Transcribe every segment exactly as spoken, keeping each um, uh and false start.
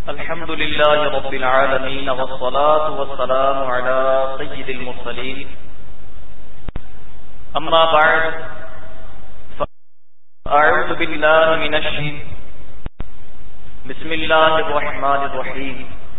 الحمد لله رب العالمين والصلاة والسلام على سيد المرسلين أما بعد فأعوذ بالله من الشيطان بسم الله الرحمن الرحيم.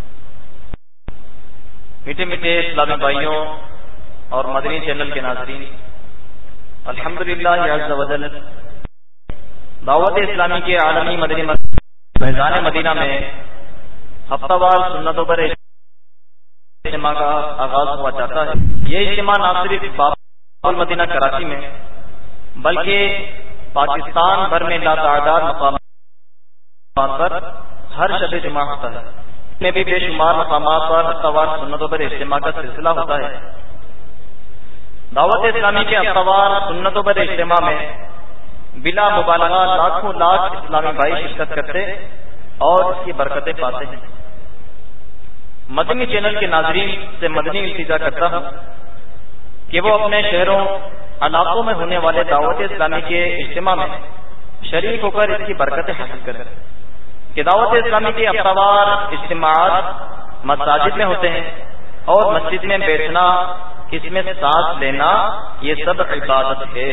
میٹھے میٹھے اسلامی بھائیوں اور مدنی چینل کے ناظرین، الحمدللہ عز وجل دعوت اسلامی کے عالمی مدنی فیضان مدینہ میں ہفتہ وار سنتوں پر اجتماع کا آغاز ہوا چاہتا ہے. یہ اجتماع نہ صرف باب المدینہ کراچی میں بلکہ پاکستان بھر میں لاتعداد مقامات پر ہر شب جمعہ ہوتا ہے. اس میں بھی بے شمار مقامات پر ہفتہ وار سنتوں پر اجتماع کا سلسلہ ہوتا ہے. دعوت اسلامی کے ہفتہ وار سنتوں پر اجتماع میں بلا مبالغہ لاکھوں لاکھ اسلامی بھائی شرکت کرتے اور اس کی برکتیں پاتے ہیں. مدنی چینل کے ناظرین سے مدنی التجا کرتا ہوں کہ وہ اپنے شہروں علاقوں میں ہونے والے دعوت اسلامی کے اجتماع میں شریک ہو کر اس کی برکتیں حاصل کریں. کہ دعوت اسلامی کے ہفتہ وار اجتماعات مساجد میں ہوتے ہیں اور مسجد میں بیٹھنا، اس میں سانس لینا، یہ سب عبادت ہے.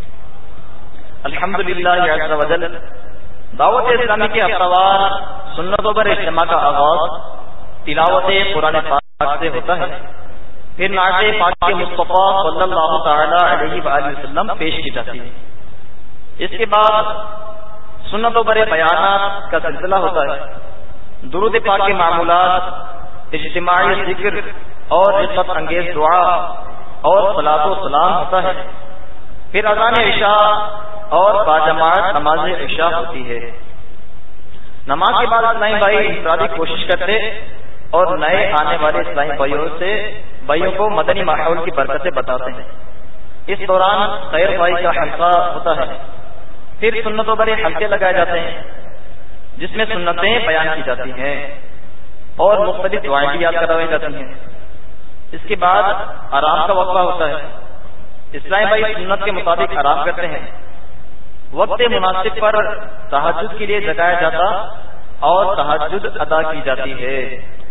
الحمدللہ عز وجل دعوت اسلامی کے ہفتہ وار سنتوں پر اجتماع کا آغاز تلاوت قرآن پاک سے ہوتا ہے. پھر نعت پاک کے مصطفیٰ صلی اللہ تعالی علیہ وآلہ وسلم پیش کی جاتی ہے. اس کے بعد سنتوں پر بیانات کا سلسلہ ہوتا ہے. درود پاک کے معمولات، اجتماعی ذکر اور رفقت انگیز دعا اور صلاۃ و سلام ہوتا ہے. پھر اذان عشاء اور باجماعت نماز عشاء ہوتی ہے. نماز کے بعد اسلامی بھائی انفرادی کوشش کرتے اور نئے آنے والے اسلامی بھائیوں سے بھائیوں کو مدنی ماحول کی برکتیں بتاتے ہیں. اس دوران خیر بھائی کا حلقہ ہوتا ہے. پھر سنتوں پر حلقے لگائے جاتے ہیں جس میں سنتیں بیان کی جاتی ہیں اور مختلف دعائیں بھی یاد کروائی جاتی ہیں. اس کے بعد آرام کا وقفہ ہوتا ہے. اسلامی بھائی سنت کے مطابق آرام کرتے ہیں. وقت مناسب پر تہجد کے لیے جگایا جاتا اور تہجد ادا کی جاتی ہے.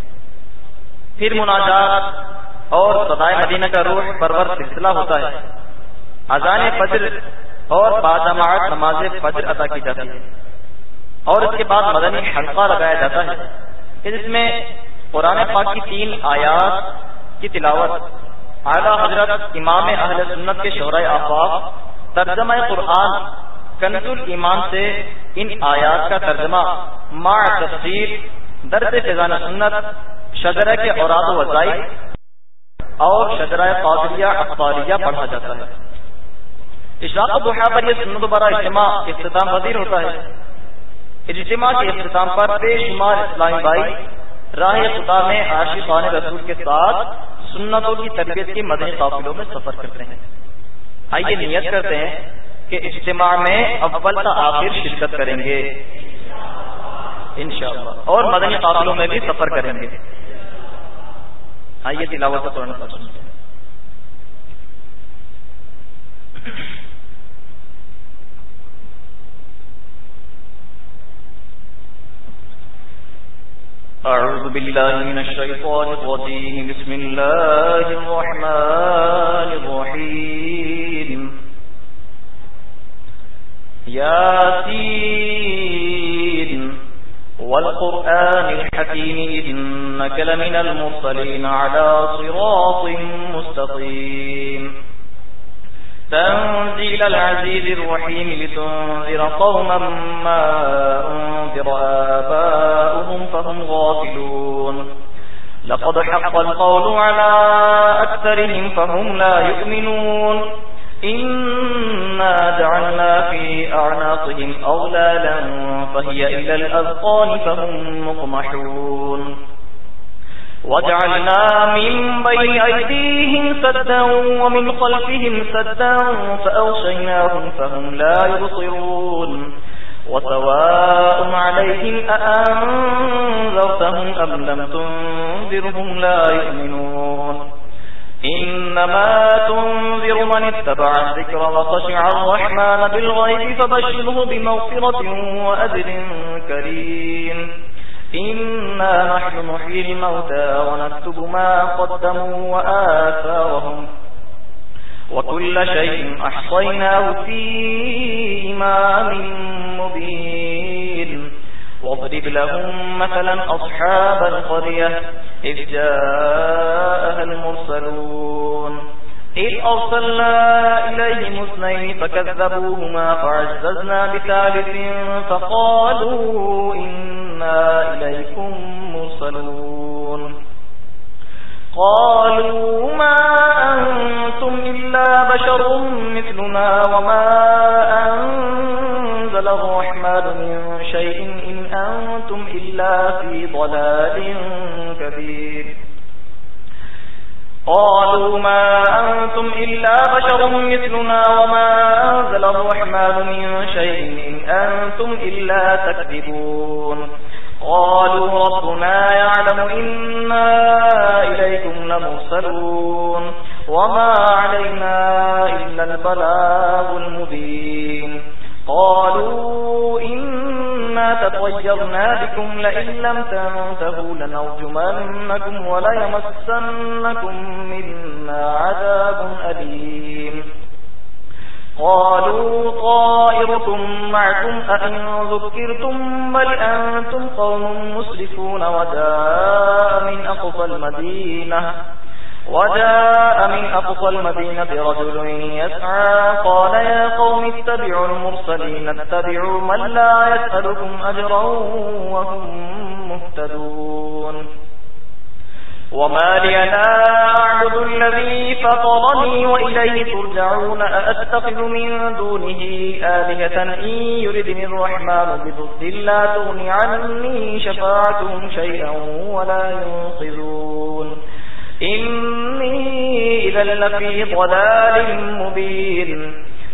پھر مناجات اور صدائے مدینہ کا روح پرور سلسلہ ہوتا ہے. اذان فجر اور باجماعت نماز فجر ادا کی جاتی ہے اور اس کے بعد مدنی حلقہ لگایا جاتا ہے جس میں قرآن پاک کی تین آیات کی تلاوت اعلیٰ حضرت امام اہل سنت کے شورائے آفاق ترجمہ قرآن کنز الایمان سے ان آیات کا ترجمہ مع تفسیر درس فیضان سنت شجرہ کے اوراد و وظائف اور شجرہ قادریہ اخباریہ پڑھا جاتا ہے. اشراق الضحیٰ پر یہ سنت برا اجتماع اختتام پذیر ہوتا ہے. اجتماع کے اختتام پر بے شمار اسلامی بھائی راہ خدا میں عاشقان رسول کے ساتھ سنتوں کی تربیت کے مدنی قافلوں میں سفر کرتے ہیں. آئیے نیت کرتے ہیں کہ اجتماع میں اول تا آخر شرکت کریں گے انشاءاللہ اور مدنی قافلوں میں بھی سفر کریں گے. آئیے تلاوت قرآن پاک سنتے ہیں. اعوذ باللہ من الشیطان الرجیم بسم اللہ الرحمن الرحیم. یاسین والقرآن الحکیم انک لمن المرسلین علی صراط مستقیم. تنزيل العزيز الرحيم لتنذر قوما ما أنذر آباؤهم فهم غافلون. لقد حق القول على أكثرهم فهم لا يؤمنون. إنا جعلنا في أعناقهم أغلالا فهي إلى الأذقان فهم مقمحون. وجعلنا من بين أيديهم سدا ومن خلفهم سدا فأغشيناهم فهم لا يبصرون. وسواء عليهم أأنذرتهم أم لم تنذرهم لا يؤمنون. إنما تنذر من اتبع الذكر وخشع الرحمن بالغيب فبشره بمغفرة وأجر كريم. إنا نحن نحيي الموتى ونكتب ما قدموا وآثارهم وكل شيء أحصيناه في إمام مبين واضرب لهم مثلا أصحاب القرية إذ جاءها المرسلون إذ أرسلنا إليهم اثنين فكذبوهما فعززنا بثالث فقالوا إنا إليكم مرسلون قالوا ما أنتم إلا بشر مثلنا وما أنزل الرحمن من شيء إن أنتم إلا في ضلال كبير قالوا ما أنتم إلا بشر مثلنا وما أنزل الرحمن من شيء إن أنتم إلا تكذبون قالوا ربنا يعلم إنا إليكم لمرسلون وما علينا إلا البلاغ المبين قالوا إنا تطيرنا بكم لئن لم تنتهوا لنرجمنكم وليمسنكم منا عذاب أليم قالوا طائركم معكم أئن ذكرتم بل أنتم قوم مسرفون وجاء من أقصى المدينة وجاء من أقصى المدينة رجل يسعى قال يا قوم اتبعوا المرسلين اتبعوا من لا يسألكم أجرا وهم مهتدون وما لي لا أعبد الذي فطرني وإليه ترجعون أأتخذ من دونه آلهة إن يردني الرحمن بضر لا تغني عني شفاعتهم شيئا ولا ينقذون إني إذا لفي ضلال مبين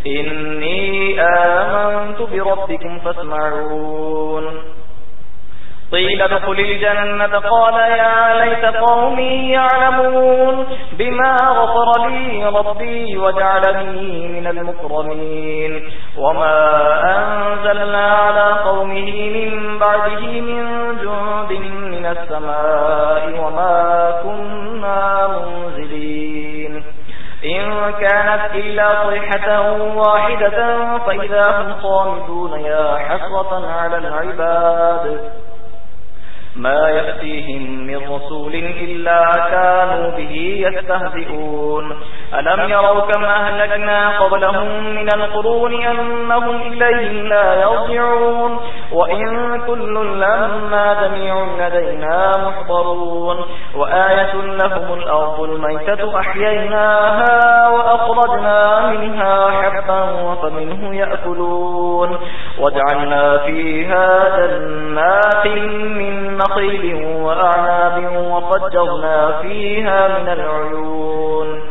إني آمنت بربكم فاسمعون قيل ادخل الجنة قال يا ليت قومي يعلمون بما غفر لي ربي وجعلني من المكرمين وما أنزلنا على قومه من بعده من جند من السماء وما كنا منزلين إن كانت إلا صيحة واحدة فإذا هم خامدون يا حسرة على العباد ما يأتيهم من رسول إلا كانوا به يستهزئون ألم يروا كم أهلكنا قبلهم من القرون أنهم إليهم لا يرجعون وإن كل لما جميع لدينا محضرون وآية لهم الأرض الميتة أحييناها وأخرجنا منها حبا فمنه يأكلون وجعلنا فيها جنات من نخيل وأعناب وفجرنا فيها من العيون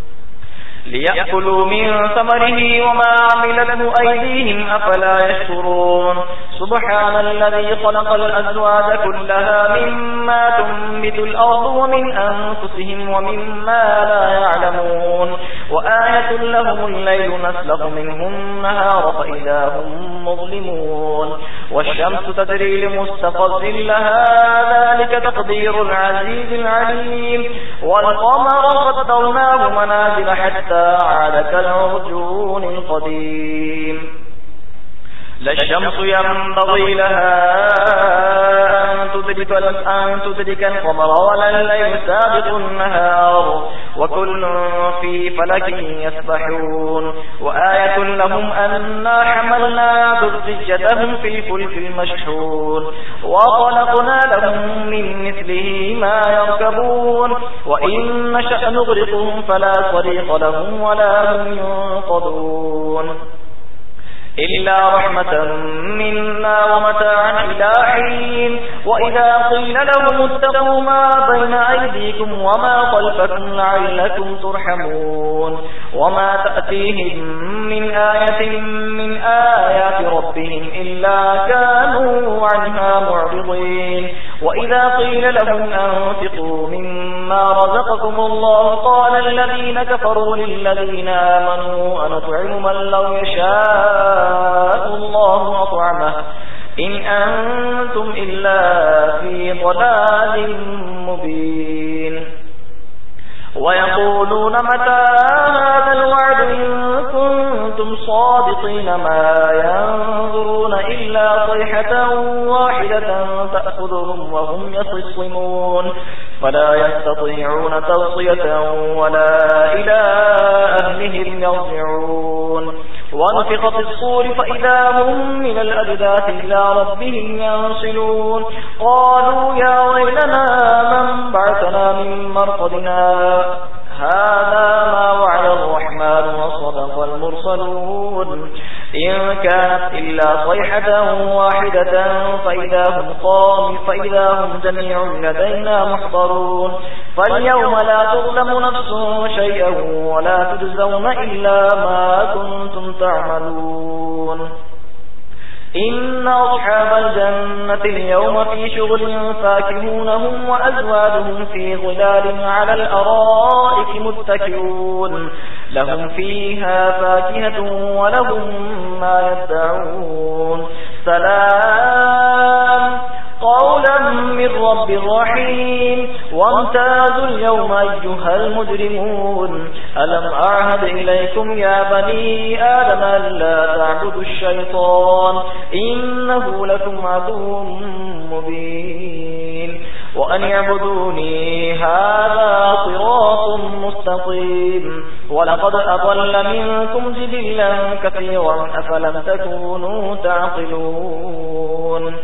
ليأكلوا من ثمره وما عملته أيديهم أفلا يشكرون سبحان الذي خلق الأزواج كلها مما تنبت الأرض ومن أنفسهم ومما لا يعلمون وآية لهم الليل نسلخ منه النهار فإذا هم مظلمون والشمس تجري لمستقر لها ذلك تقدير العزيز العليم والقمر قدرناه منازل حتى عاد كالعرجون القديم لا الشمس ينبغي لها أن تدرك أن تدرك القمر ولا الليل سابق النهار وكل في فلك يسبحون وآية لهم أنا حملنا ذريتهم في الفلك المشحون وخلقنا لهم من مثله ما يركبون وإن نشأ نغرقهم فلا صريخ لهم ولا هم ينقذون إلا رحمة منا ومتاعا إلى حين وإذا قيل لهم اتقوا ما بين أيديكم وما خلفكم لعلكم ترحمون وما تأتيهم من آية من آيات ربهم إلا كانوا عنها معرضين وإذا قيل لهم أنفقوا مما رزقكم الله قال الذين كفروا للذين آمنوا أنطعم من لو يشاء الله أطعمه إن أنتم أنتم إلا في ضلال مبين ويقولون متى هذا الوعد إن كنتم صادقين ما ينظرون إلا صيحة واحدة تأخذهم وهم يخصمون فلا يستطيعون توصية ولا إلى أهلهم يرجعون ونفخ في الصور فإذا هم من الأجداث إلى ربهم ينسلون قالوا يا ويلنا من بعثنا من مرقدنا هذا ما وعد الرحمن وصدق المرسلون إن كانت إلا صيحة واحدة فإذا هم قام فإذا هم جميع لدينا محضرون فاليوم لا تظلم نفس شيئا ولا تجزون إلا ما كنتم تعملون إن أصحاب الجنة اليوم في شغل فاكهونهم وأزواجهم في ظلال على الأرائك متكئون لهم فيها فاكهة ولهم ما يدعون سلام قولا من رب رحيم وامتازوا اليوم أيها المجرمون ألم أعهد إليكم يا بني آدم ألا تعبدوا الشيطان إنه لكم عدو مبين وأن يعبدوني هذا صراط مستقيم ولقد أضل منكم جبلا كثيرا أفلم تكونوا تعقلون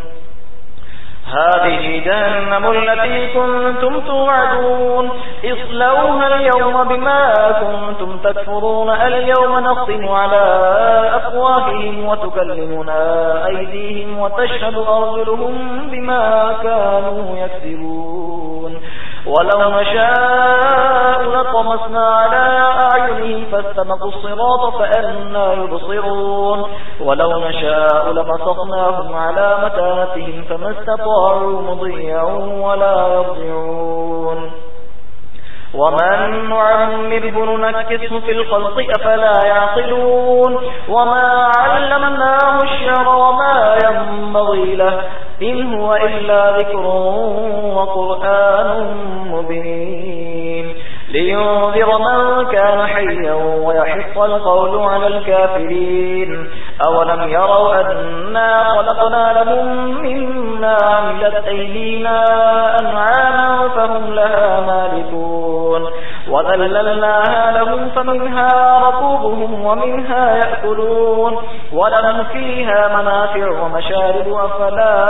هذه جهنم التي كنتم توعدون اصلوها اليوم بما كنتم تكفرون اليوم نختم على أفواههم وتكلمنا أيديهم وتشهد أرجلهم بما كانوا يكسبون ولو نشاء لطمسنا على أعينهم فاستبقوا الصراط فأنا يبصرون ولو نشاء لمسخناهم على مكانتهم فما استطاعوا مضيا ولا يرجعون ومن نعمره ننكسه في الخلق أفلا يعقلون وما علمناه الشعر وما ينبغي له إن هو إلا ذكر وقرآن مبين لينذر من كان حيا ويحق القول على الكافرين أولم يروا أنا خلقنا لهم مما عملت أيدينا أنعاما فهم لها مالكون وذللناها لهم فمنها ركوبهم ومنها يأكلون ولهم فيها منافع ومشارب أفلا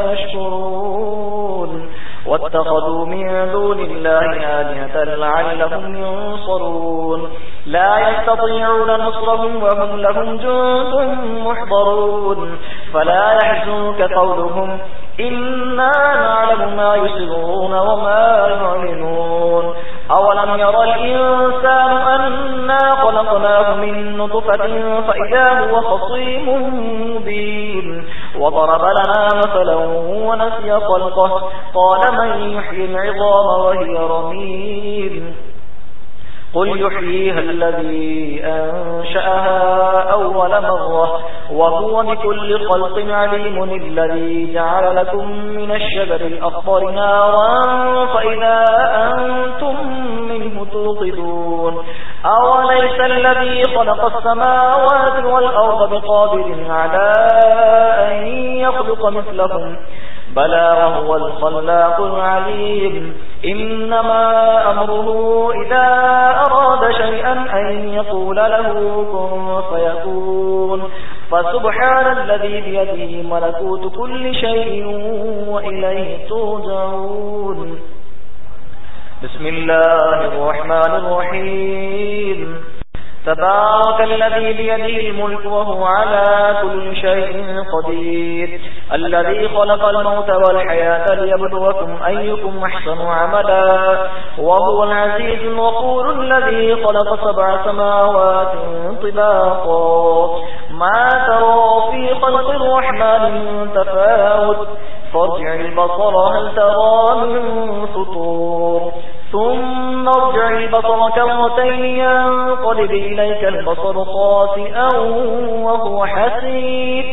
يشكرون واتخذوا من دون الله آلهة لعلهم ينصرون لا يستطيعون نصرهم وهم لهم جند محضرون فلا يحزنك قولهم إنا نعلم ما يسرون وما يعلنون أولم يرى الإنسان أنا خلقناه من نطفة فإذا هو خصيم مبين وضرب لنا مثلا ونسي خلقه قال من يحيي العظام وهي رميم قل يحييها الذي أنشأها أول مرة وهو بكل خلق عليم الذي جعل لكم من الشجر الأخضر نارا فإذا أنتم منه توقدون أوليس الذي خلق السماوات والأرض بقادر على أن يخلق مثلهم بلى وهو الخلاق العليم إنما أمره إذا أراد شيئا أن يقول له كن فيكون فسبحان الذي بيده ملكوت كل شيء وإليه ترجعون بسم الله الرحمن الرحيم تبارك الذي بيده الملك وهو على كل شيء قدير الذي خلق الموت والحياة ليبلوكم أيكم أحسن عملا وهو العزيز الغفور الذي خلق سبع سماوات طباقا ما ترى في خلق الرحمن من تفاوت فارجع البصر هل ترى من فطور ثم ارجع البصر كرتين ينقلب إليك البصر خاسئا وهو حسير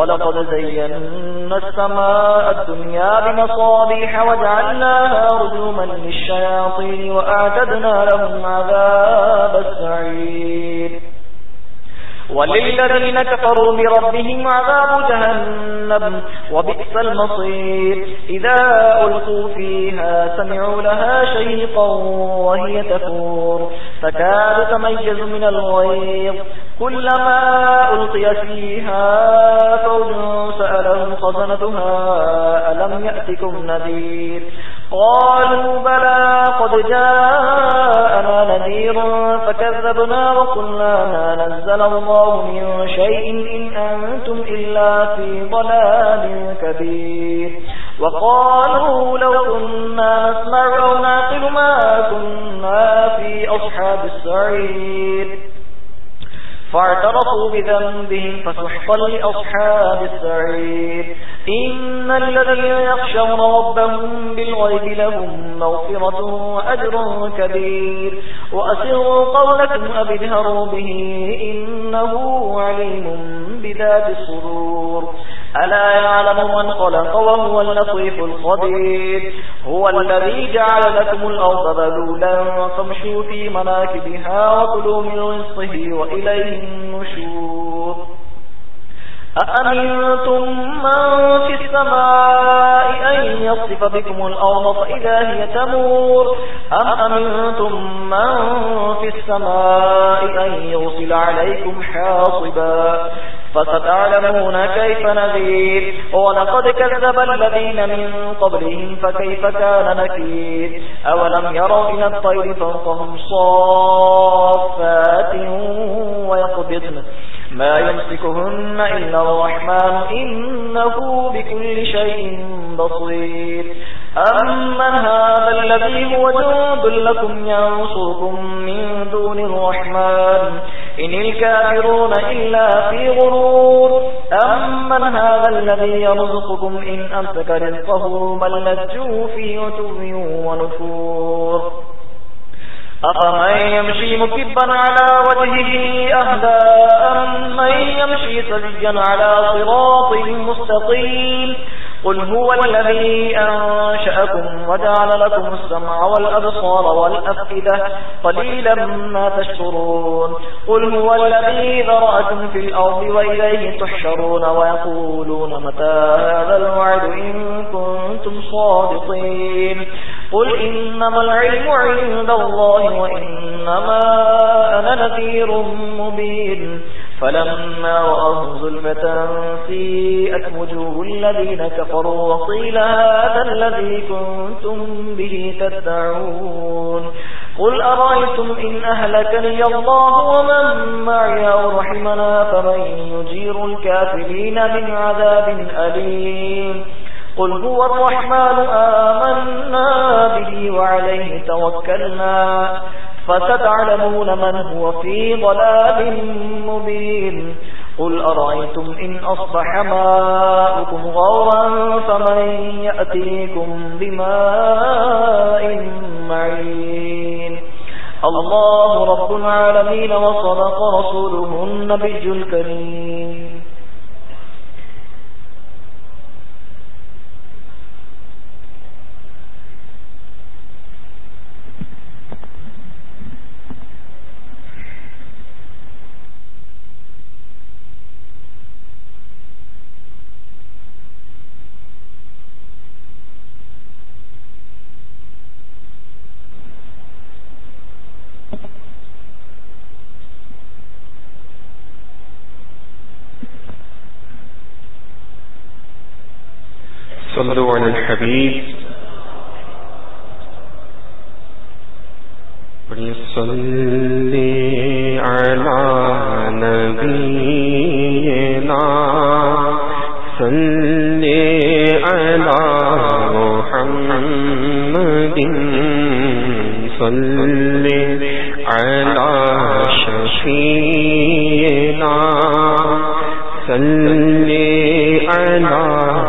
وَلَقَدْ زَيَّنَّا السَّمَاءَ الدُّنْيَا بِمَصَابِيحَ وَجَعَلْنَاهَا رُجُومًا لِلشَّيَاطِينِ وَأَعْتَدْنَا لَهُمْ عَذَابَ السَّعِيرِ وَلِلَّذِينَ كَفَرُوا بِرَبِّهِمْ عَذَابُ جَهَنَّمَ وَبِئْسَ الْمَصِيرُ إِذَا أُلْقُوا فِيهَا سَمِعُوا لَهَا شَهِيقًا وَهِيَ تَفُورُ تَكَادُ تَمَيَّزُ مِنَ الْغَيْظِ كُلَّمَا أُلْقِيَ فِيهَا فَوْجٌ سَأَلَهُمْ خَزَنَتُهَا أَلَمْ يَأْتِكُمْ نَذِيرٌ قالوا بلى قد جاءنا نذير فكذبنا وقلنا ما نزل الله من شيء إن أنتم إلا في ضلال كبير وقالوا لو كنا نسمع أو نعقل ما كنا في أصحاب السعير فاعترفوا بذنبهم فسحقا لأصحاب السعير إن الذين يخشون ربهم بالغيب لهم مغفرة وأجر كبير وأسروا قولكم أو اجهروا به إنه عليم بذات الصدور ألا يعلم من خلق وهو اللطيف الخبير هو الذي جعل لكم الأرض ذلولا فامشوا في مناكبها وكلوا من رزقه وإليه النشور أأمنتم من في السماء أن يصف بكم الأرض فإذا هي تمور أم أمنتم من في السماء أن يرسل عليكم حاصبا فستعلمون كيف نذير ولقد كذب الذين من قبلهم فكيف كان نكير أولم يروا إلى الطير فوقهم صافات ويقبضن ما يمسكهن إلا الرحمن إنه بكل شيء بصير أمن هذا الذي هو جند لكم ينصركم من دون الرحمن إن الكافرون إلا في غرور أمن هذا الذي يرزقكم إن أمسك رزقه من لجوا في عتو ونفور أفمن يمشي مكبا على وجهه أهدى أمن يمشي سويا على صراط مستقيم قل هو الذي أنشأكم وجعل لكم السمع والأبصار والأفئدة قليلا ما تشكرون قل هو الذي ذرأكم في الأرض وإليه تحشرون ويقولون متى هذا الوعد إن كنتم صادقين قل إنما العلم عند الله وإنما أنا نذير مبين فلما رأوه زلفة سيئت وجوه الذين كفروا وقيل هذا الذي كنتم به تدعون قل أرأيتم إن أهلكني الله ومن معي أو رحمنا فمن يجير الكافرين من عذاب أليم قل هو الرحمن آمنا به وعليه توكلنا فستعلمون من هو في ضلال مبين قل أرأيتم إن أصبح ماؤكم غورا فمن يأتيكم بماء معين الله رب العالمين وصدق رسوله النبي الكريم صلوا على الحبيب صلی علی نبینا صلی علی محمد صلی علی شفیعنا صلی علی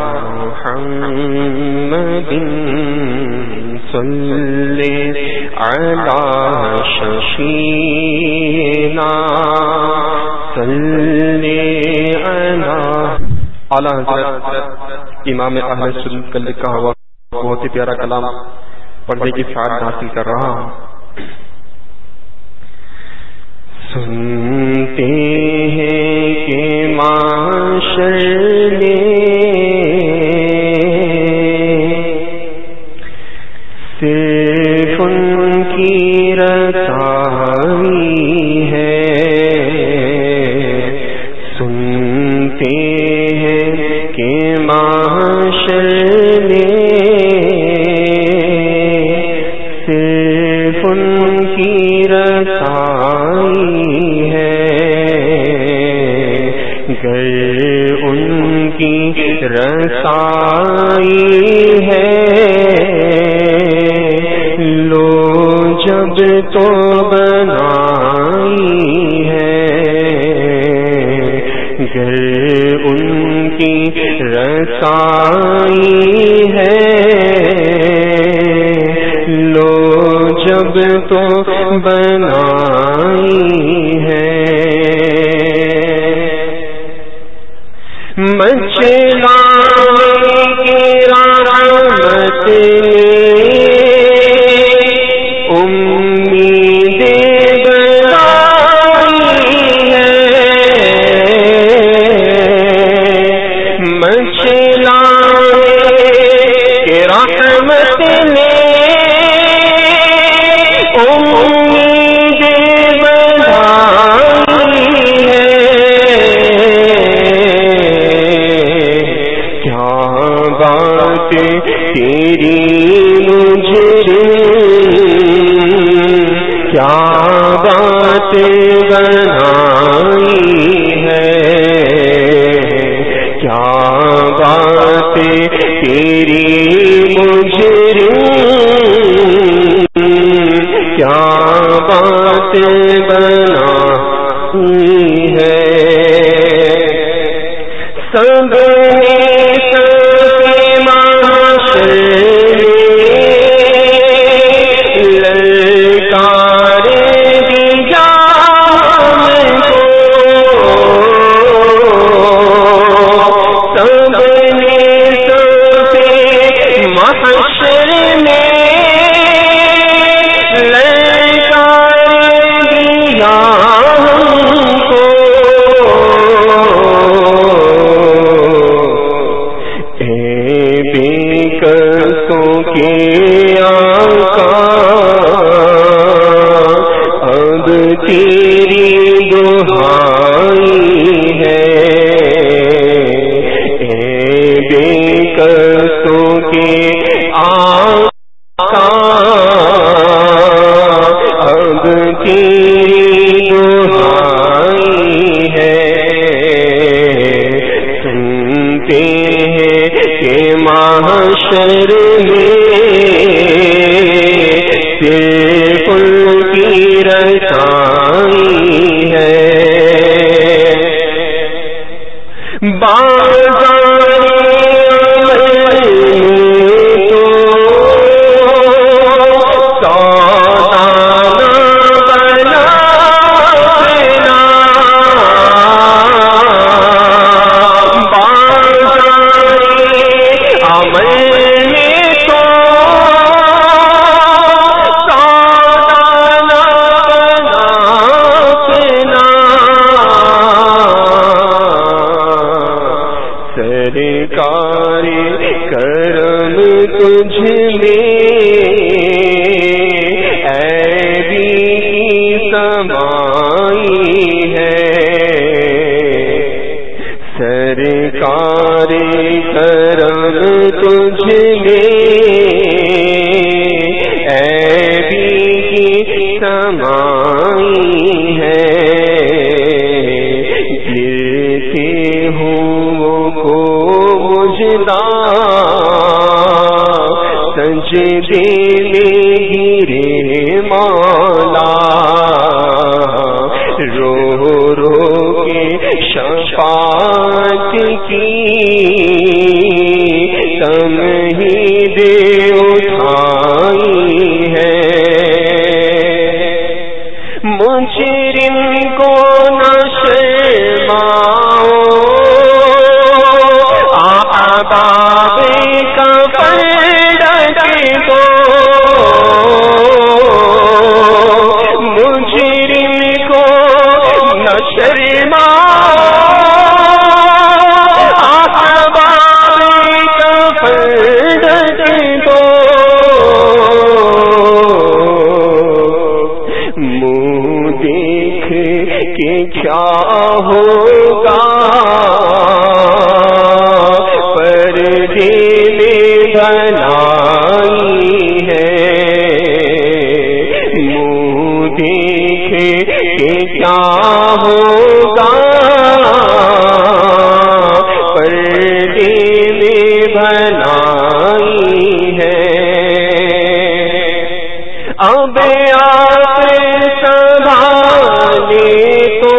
محمد صلی علی شفیعنا صلی علی اعلیٰ حضرت امام اہل سنت کا لکھا ہوا بہت ہی پیارا کلام پڑھنے کی سعادت حاصل کر رہا ہوں. سنتے ہیں کہ معاشر میں صرف ان کی رسائی ہے. سنتے ہیں کہ معاشر میں صرف ان کی رسائی گر ان کی رسائی ہے لو جب تو بنائی ہے. گر ان کی رسائی ہے لو جب تو بنائی ہے. مچلانے کی رحمت امید بنائی ہے. مچلانے کی رحمت نے امید بنائی ہے. بات تیری مجھے کیا بات بنائی ہے. کیا بات تیری مجھے کیا بات بنائی ہے. سب مجرم کو نہ شرماؤ ہوگا پردے میں بنائی ہے منہ دیکھے کہ کیا ہوگا پردے میں بنائی ہے اب آپ سنبھالے تو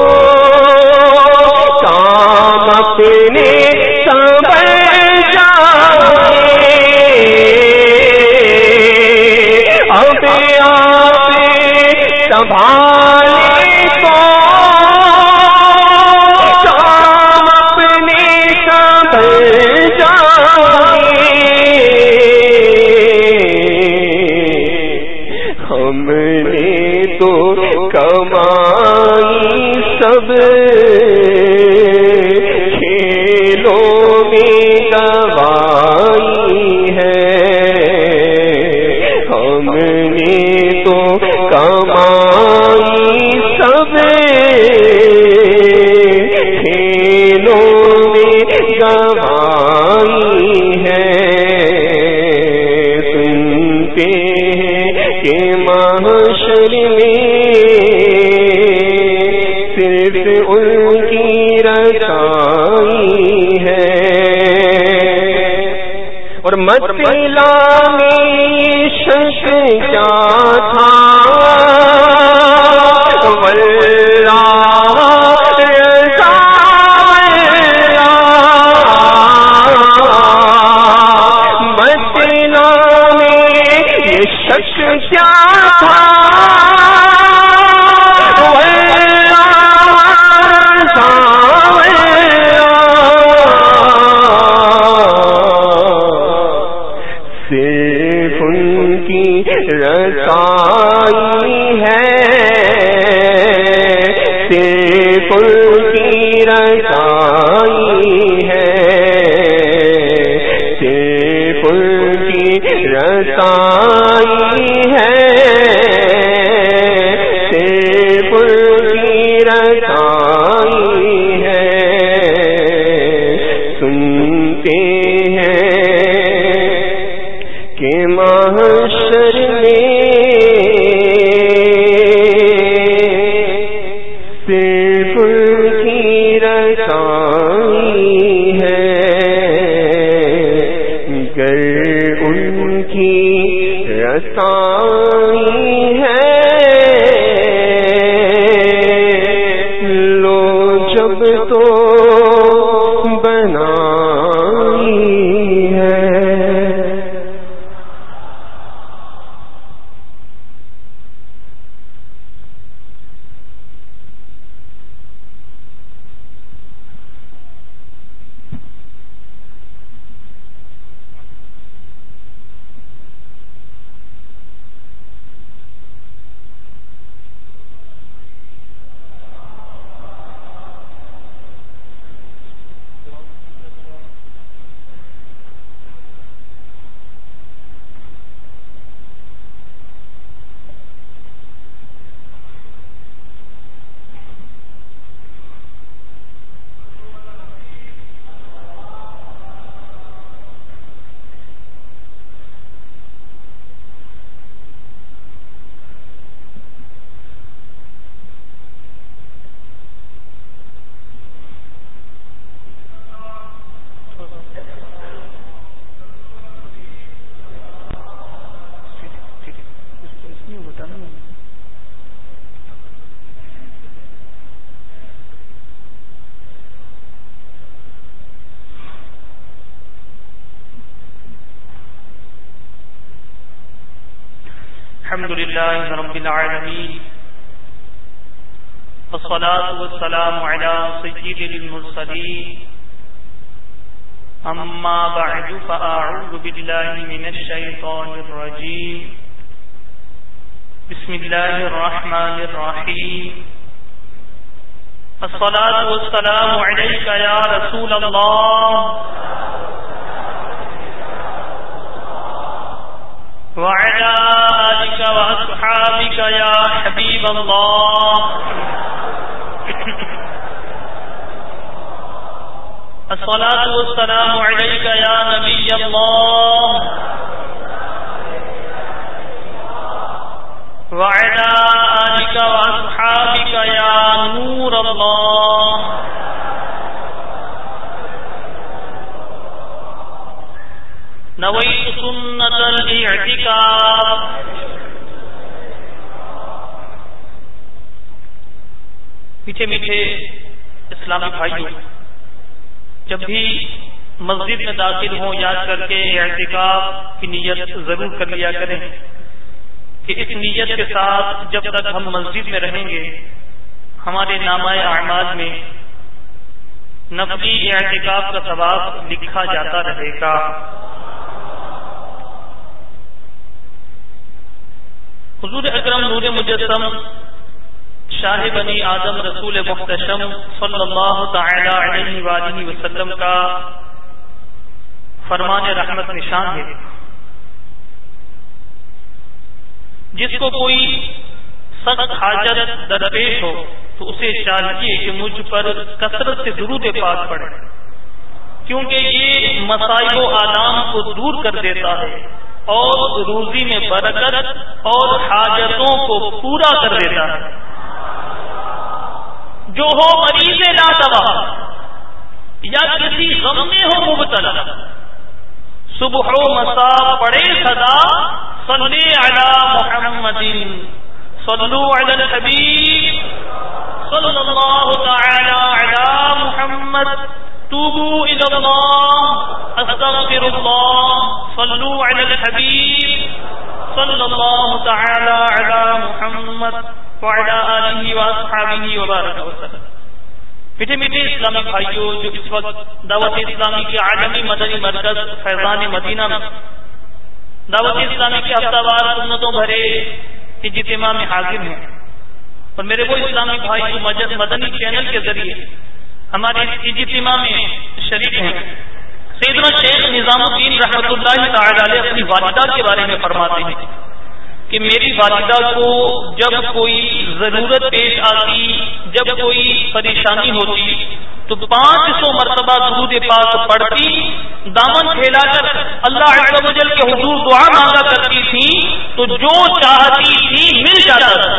کام اپنے سنبھل جائے اب آپ سنبھالے تو کام اپنے سنبھل جائے ہم نے تو کمائی سب کھیلوں میں گوائی ہے ہم نے تو کمائی سب کھیلوں میں گوائی ہے سنتے ہیں کہ محشر میں صرف ان کی رسائی ہے اور مطلع میں شک کیا تھا واللہ رضا مطلع میں یہ شک کیا تھا صرف ان کی رسائی ہے صرف ان کی رسائی ہے صرف ان کی رسائی ہے صرف ان کی رسائی ہے سنتے ہیں کہ محشر میں صرف ان کی رسائی ہے گر ان کی رسائی ہے لو جب تو بنائی ہے الحمد لله رب العالمين والصلاة والسلام على سيد المرسلين أما بعد فأعوذ بالله من الشيطان الرجيم بسم الله الرحمن الرحيم الصلاة والسلام عليك يا رسول الله وعلى آلك وأصحابك يا حبيب الله الصلاة والسلام عليك يا نبي الله وعلى آلك وأصحابك يا نور الله نويت سنة الاعتكاف. میٹھے میٹھے اسلامی بھائیوں، جب بھی مسجد میں داخل ہوں یاد کر کے اعتکاف کی نیت ضرور کر لیا کریں کہ اس نیت کے ساتھ جب تک ہم مسجد میں رہیں گے ہمارے نامہ اعمال میں نفلی اعتکاف کا ثواب لکھا جاتا رہے گا. حضور اکرم نور مجسم شاہ بنی آدم رسول محتشم صلی اللہ تعالی علیہ وآلہ وسلم کا فرمان رحمت نشان ہے. جس کو کوئی سخت حاجت درپیش ہو تو اسے چاہیے کہ مجھ پر کثرت سے درود پاک پڑھے، کیونکہ یہ مصائب و آلام کو دور کر دیتا ہے اور روزی میں برکت اور حاجتوں کو پورا کر دیتا ہے. جو ہو مریض لا دوا یا کسی غم میں ہو مبتلا، صبح و مساء پڑھے صدا صلی علی محمد صلو علی الحبیب صلی اللہ تعالی علی محمد توبوا الی اللہ استغفر اللہ صلو علی الحبیب صلی اللہ تعالی علی محمد وعلی آلہ واصحابہ وبارک وسلم. میٹھے میٹھے اسلامی بھائیوں، جو اس وقت دعوت اسلامی کے عالمی مدنی مرکز فیضان مدینہ میں دعوت اسلامی کے ہفتہ وار سنتوں بھرے اجتماع میں حاضر ہیں، اور میرے وہ اسلامی بھائی جو مدنی چینل کے ذریعے ہمارے اس اجتماع میں شریک ہیں، سیدنا شیخ نظام الدین رحمۃ اللہ تعالی علیہ اپنی والدہ کے بارے میں فرماتے ہیں کہ میری والدہ کو جب کوئی ضرورت پیش آتی، جب کوئی پریشانی ہوتی تو پانچ سو مرتبہ درود پاک پڑھتی، دامن پھیلا کر اللہ عز و جل کے حضور دعا مانگا کرتی تھی تو جو چاہتی تھی مل جاتا تھا.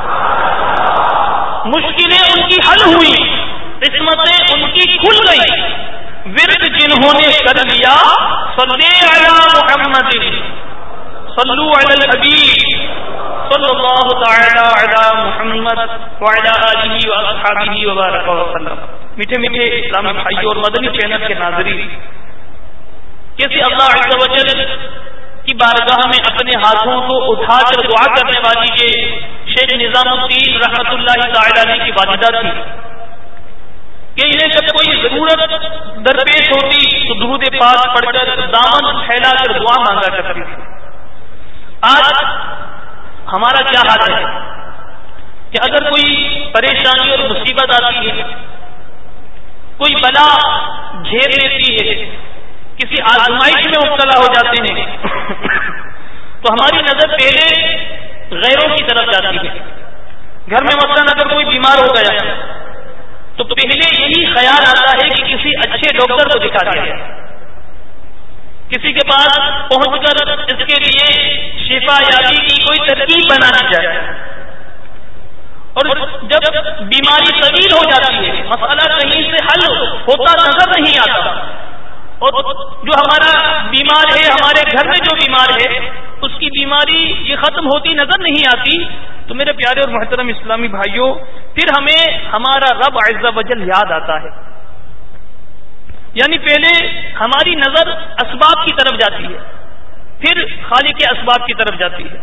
مشکلیں ان کی حل ہوئی، قسمتیں ان کی کھل گئی. ورد جنہوں نے کر لیا صلی علی محمد صلو علی الحبیب صلی اللہ تعالی علی محمد وعلی آلہ واصحابہ وبارک وسلم. میٹھے میٹھے اسلامی بھائیوں اور مدنی چینل کے ناظرین، کیسے اللہ عز و جل کی بارگاہ میں اپنے ہاتھوں کو اٹھا کر دعا کرنے والی یہ شیخ نظام الدین رحمۃ اللہ تعالی علیہ کی والدہ تھی کہ انہیں جب کوئی ضرورت درپیش ہوتی تو درود پاک پڑھ کر دامن پھیلا کر دعا مانگا کرتی تھی. آج ہمارا کیا حال ہے کہ اگر کوئی پریشانی اور مصیبت آتی ہے، کوئی بلا گھیر لیتی ہے، کسی آزمائش میں مبتلا ہو جاتے ہیں تو ہماری نظر پہلے غیروں کی طرف جاتی ہے. گھر میں مثلاً اگر کوئی بیمار ہو گیا تو پہلے یہی خیال آتا ہے کہ کسی اچھے ڈاکٹر کو دکھا دیا جائے، کسی کے پاس پہنچ کر اس کے لیے شفا یابی کی کوئی ترکیب بنانا جائے. اور جب بیماری طویل ہو جاتی ہے، مسئلہ کہیں سے حل ہوتا نظر نہیں آتا، اور جو ہمارا بیمار ہے، ہمارے گھر میں جو بیمار ہے، اس کی بیماری یہ ختم ہوتی نظر نہیں آتی، تو میرے پیارے اور محترم اسلامی بھائیوں، پھر ہمیں ہمارا رب عز و جل یاد آتا ہے. یعنی پہلے ہماری نظر اسباب کی طرف جاتی ہے، پھر خالق کے اسباب کی طرف جاتی ہے.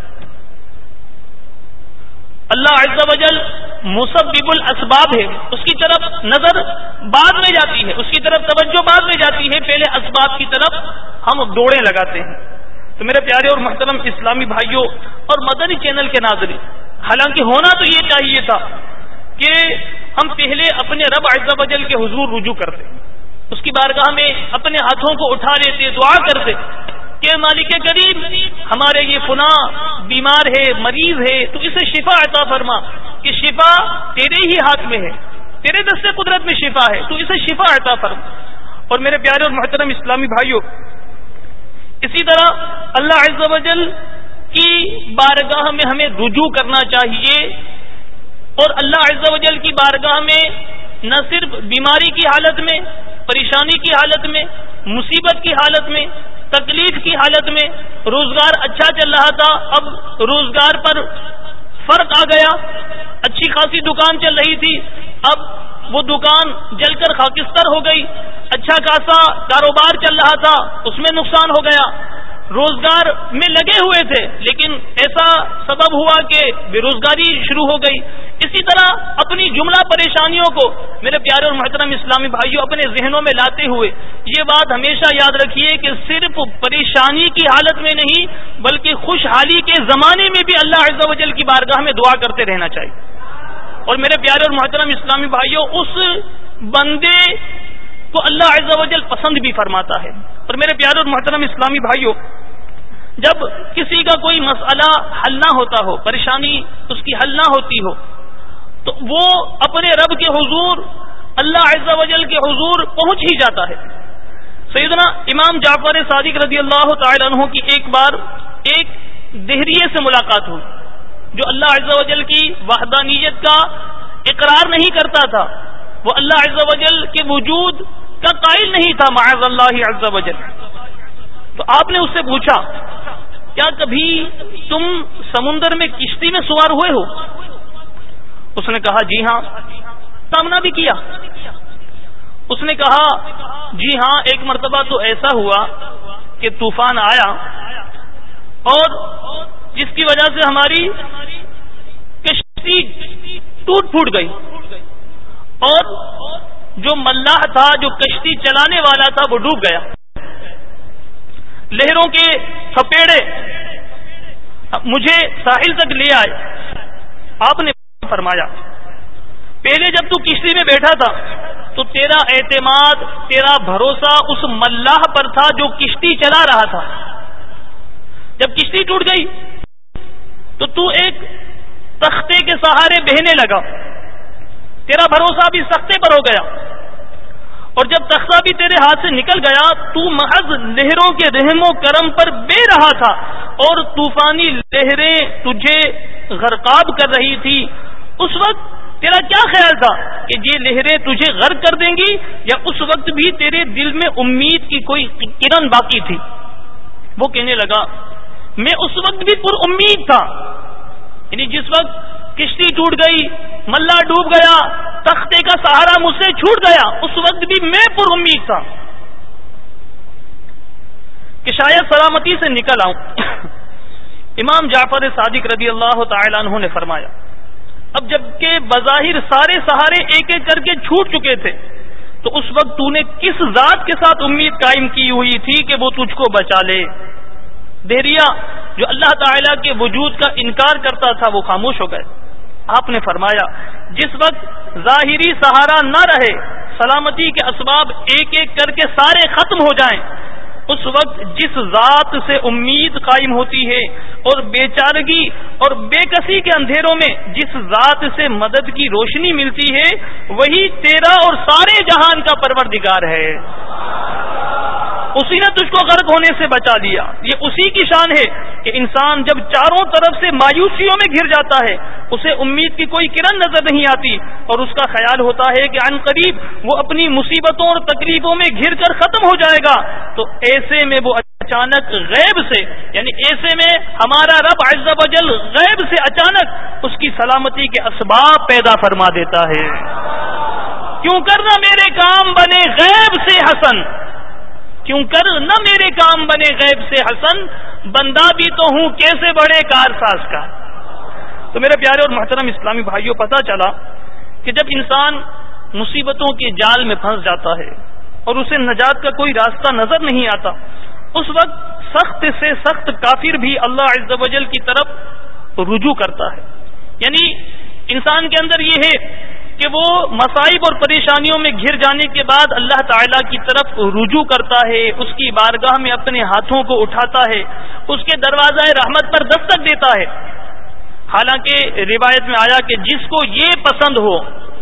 اللہ عز و جل مسبب الاسباب ہے، اس کی طرف نظر بعد میں جاتی ہے، اس کی طرف توجہ بعد میں جاتی ہے، پہلے اسباب کی طرف ہم دوڑیں لگاتے ہیں. تو میرے پیارے اور محترم اسلامی بھائیوں اور مدنی چینل کے ناظرین، حالانکہ ہونا تو یہ چاہیے تھا کہ ہم پہلے اپنے رب عز و جل کے حضور رجوع کرتے، اس کی بارگاہ میں اپنے ہاتھوں کو اٹھا لیتے، دعا کرتے کہ مالک کریم ہمارے یہ فلاں بیمار ہے، مریض ہے، تو اسے شفا عطا فرما، کہ شفا تیرے ہی ہاتھ میں ہے، تیرے دست قدرت میں شفا ہے، تو اسے شفا عطا فرما. اور میرے پیارے اور محترم اسلامی بھائیوں، اسی طرح اللہ عز و جل کی بارگاہ میں ہمیں رجوع کرنا چاہیے، اور اللہ عز و جل کی بارگاہ میں نہ صرف بیماری کی حالت میں، پریشانی کی حالت میں، مصیبت کی حالت میں، تکلیف کی حالت میں، روزگار اچھا چل رہا تھا، اب روزگار پر فرق آ گیا، اچھی خاصی دکان چل رہی تھی، اب وہ دکان جل کر خاکستر ہو گئی، اچھا خاصا کاروبار چل رہا تھا، اس میں نقصان ہو گیا، روزگار میں لگے ہوئے تھے لیکن ایسا سبب ہوا کہ بے روزگاری شروع ہو گئی۔ اسی طرح اپنی جملہ پریشانیوں کو میرے پیارے اور محترم اسلامی بھائیوں اپنے ذہنوں میں لاتے ہوئے یہ بات ہمیشہ یاد رکھیے کہ صرف پریشانی کی حالت میں نہیں بلکہ خوشحالی کے زمانے میں بھی اللہ عز و جل کی بارگاہ میں دعا کرتے رہنا چاہیے۔ اور میرے پیارے اور محترم اسلامی بھائیوں، اس بندے کو اللہ عز و جل پسند بھی فرماتا ہے۔ اور میرے پیارے اور محترم اسلامی بھائیوں، جب کسی کا کوئی مسئلہ حل نہ ہوتا ہو، پریشانی اس کی حل نہ ہوتی ہو، تو وہ اپنے رب کے حضور اللہ عز و جل کے حضور پہنچ ہی جاتا ہے۔ سیدنا امام جعفر صادق رضی اللہ تعالی عنہ کی ایک بار ایک دہریے سے ملاقات ہوئی جو اللہ عز و جل کی وحدانیت کا اقرار نہیں کرتا تھا، وہ اللہ عز و جل کے وجود کا قائل نہیں تھا معاذ اللہ عز و جل۔ تو آپ نے اس سے پوچھا، کیا کبھی تم سمندر میں کشتی میں سوار ہوئے ہو؟ اس نے کہا جی ہاں۔ سامنا بھی کیا؟ اس نے کہا جی ہاں، ایک مرتبہ تو ایسا ہوا کہ طوفان آیا اور جس کی وجہ سے ہماری کشتی ٹوٹ پھوٹ گئی، اور جو ملاح تھا، جو کشتی چلانے والا تھا، وہ ڈوب گیا۔ لہروں کے تھپیڑے مجھے ساحل تک لے آئے۔ آپ نے فرمایا، پہلے جب تو کشتی میں بیٹھا تھا تو تیرا اعتماد، تیرا بھروسہ اس ملاح پر تھا جو کشتی چلا رہا تھا۔ جب کشتی ٹوٹ گئی تو تو ایک تختے کے سہارے بہنے لگا، تیرا بھروسہ بھی تختے پر ہو گیا، اور جب تختہ بھی تیرے ہاتھ سے نکل گیا تو محض لہروں کے رحم و کرم پر بے رہا تھا، اور طوفانی لہریں تجھے غرقاب کر رہی تھی۔ اس وقت تیرا کیا خیال تھا کہ یہ لہریں تجھے غرق کر دیں گی، یا اس وقت بھی تیرے دل میں امید کی کوئی کرن باقی تھی؟ وہ کہنے لگا، میں اس وقت بھی پر امید تھا، یعنی جس وقت کشتی ٹوٹ گئی، ملا ڈوب گیا، تختے کا سہارا مجھ سے چھوٹ گیا، اس وقت بھی میں پر امید تھا کہ شاید سلامتی سے نکل آؤں۔ امام جعفر صادق رضی اللہ تعالی عنہ نے فرمایا، اب جبکہ بظاہر سارے سہارے ایک ایک کر کے چھوٹ چکے تھے تو اس وقت تو نے کس ذات کے ساتھ امید قائم کی ہوئی تھی کہ وہ تجھ کو بچا لے؟ دہریا جو اللہ تعالی کے وجود کا انکار کرتا تھا وہ خاموش ہو گئے۔ آپ نے فرمایا، جس وقت ظاہری سہارا نہ رہے، سلامتی کے اسباب ایک ایک کر کے سارے ختم ہو جائیں، اس وقت جس ذات سے امید قائم ہوتی ہے اور بیچارگی اور بے کسی کے اندھیروں میں جس ذات سے مدد کی روشنی ملتی ہے، وہی تیرا اور سارے جہان کا پروردگار ہے۔ اسی نے تجھ کو غرق ہونے سے بچا لیا۔ یہ اسی کی شان ہے کہ انسان جب چاروں طرف سے مایوسیوں میں گھر جاتا ہے، اسے امید کی کوئی کرن نظر نہیں آتی، اور اس کا خیال ہوتا ہے کہ عن قریب وہ اپنی مصیبتوں اور تکلیفوں میں گھر کر ختم ہو جائے گا، تو ایسے میں وہ اچانک غیب سے، یعنی ایسے میں ہمارا رب عز و جل غیب سے اچانک اس کی سلامتی کے اسباب پیدا فرما دیتا ہے۔ کیوں کر نہ میرے کام بنے غیب سے حسن، کیوں کر نہ میرے کام بنے غیب سے حسن، بندہ بھی تو ہوں کیسے بڑے کارساز کا۔ تو میرے پیارے اور محترم اسلامی بھائیوں، پتہ چلا کہ جب انسان مصیبتوں کے جال میں پھنس جاتا ہے اور اسے نجات کا کوئی راستہ نظر نہیں آتا، اس وقت سخت سے سخت کافر بھی اللہ عز و جل کی طرف رجوع کرتا ہے۔ یعنی انسان کے اندر یہ ہے کہ وہ مصائب اور پریشانیوں میں گھر جانے کے بعد اللہ تعالیٰ کی طرف رجوع کرتا ہے، اس کی بارگاہ میں اپنے ہاتھوں کو اٹھاتا ہے، اس کے دروازہ رحمت پر دستک دیتا ہے۔ حالانکہ روایت میں آیا کہ جس کو یہ پسند ہو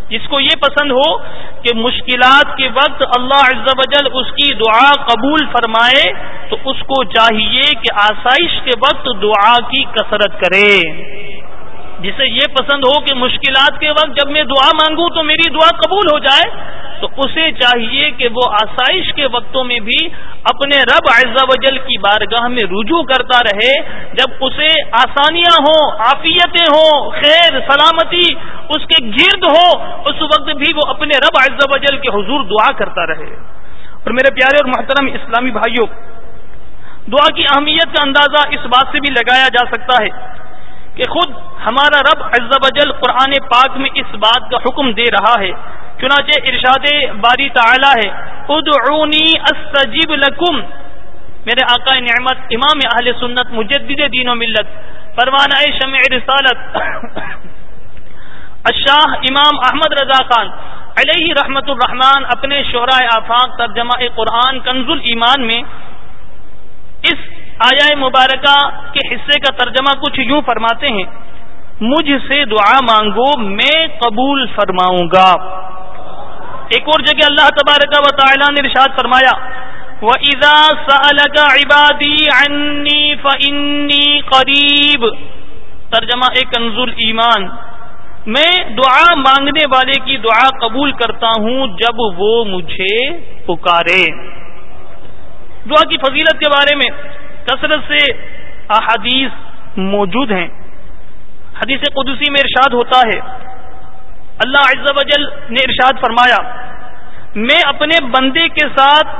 جس کو یہ پسند ہو کہ مشکلات کے وقت اللہ عز و جل اس کی دعا قبول فرمائے تو اس کو چاہیے کہ آسائش کے وقت دعا کی کثرت کرے. جسے یہ پسند ہو کہ مشکلات کے وقت جب میں دعا مانگوں تو میری دعا قبول ہو جائے تو اسے چاہیے کہ وہ آسائش کے وقتوں میں بھی اپنے رب عز و جل کی بارگاہ میں رجوع کرتا رہے. جب اسے آسانیاں ہوں، عافیتیں ہوں، خیر سلامتی اس کے گرد ہو، اس وقت بھی وہ اپنے رب عز و جل کے حضور دعا کرتا رہے. اور میرے پیارے اور محترم اسلامی بھائیوں، دعا کی اہمیت کا اندازہ اس بات سے بھی لگایا جا سکتا ہے کہ خود ہمارا رب عز و جل قرآن پاک میں اس بات کا حکم دے رہا ہے. چنانچہ ارشاد باری تعالی ہے ادعونی استجب لکم. میرے آقا نعمت امام اہل سنت مجدد دین و ملت پروانہ شمع رسالت الشاہ امام احمد رضا خان علیہ رحمت الرحمن اپنے شعراء آفاق ترجمہ قرآن کنز الایمان میں اس آیہ مبارکہ کے حصے کا ترجمہ کچھ یوں فرماتے ہیں، مجھ سے دعا مانگو میں قبول فرماؤں گا. ایک اور جگہ اللہ تبارک و تعالی نے ارشاد فرمایا وَإِذَا سَأَلَكَ عِبَادِي عَنِّي فَإِنِّي قَرِيبٌ. ترجمہ ایک کنز الایمان، میں دعا مانگنے والے کی دعا قبول کرتا ہوں جب وہ مجھے پکارے. دعا کی فضیلت کے بارے میں کثرت سے احادیث موجود ہیں. حدیث قدسی میں ارشاد ہوتا ہے، اللہ عز و جل نے ارشاد فرمایا میں اپنے بندے کے ساتھ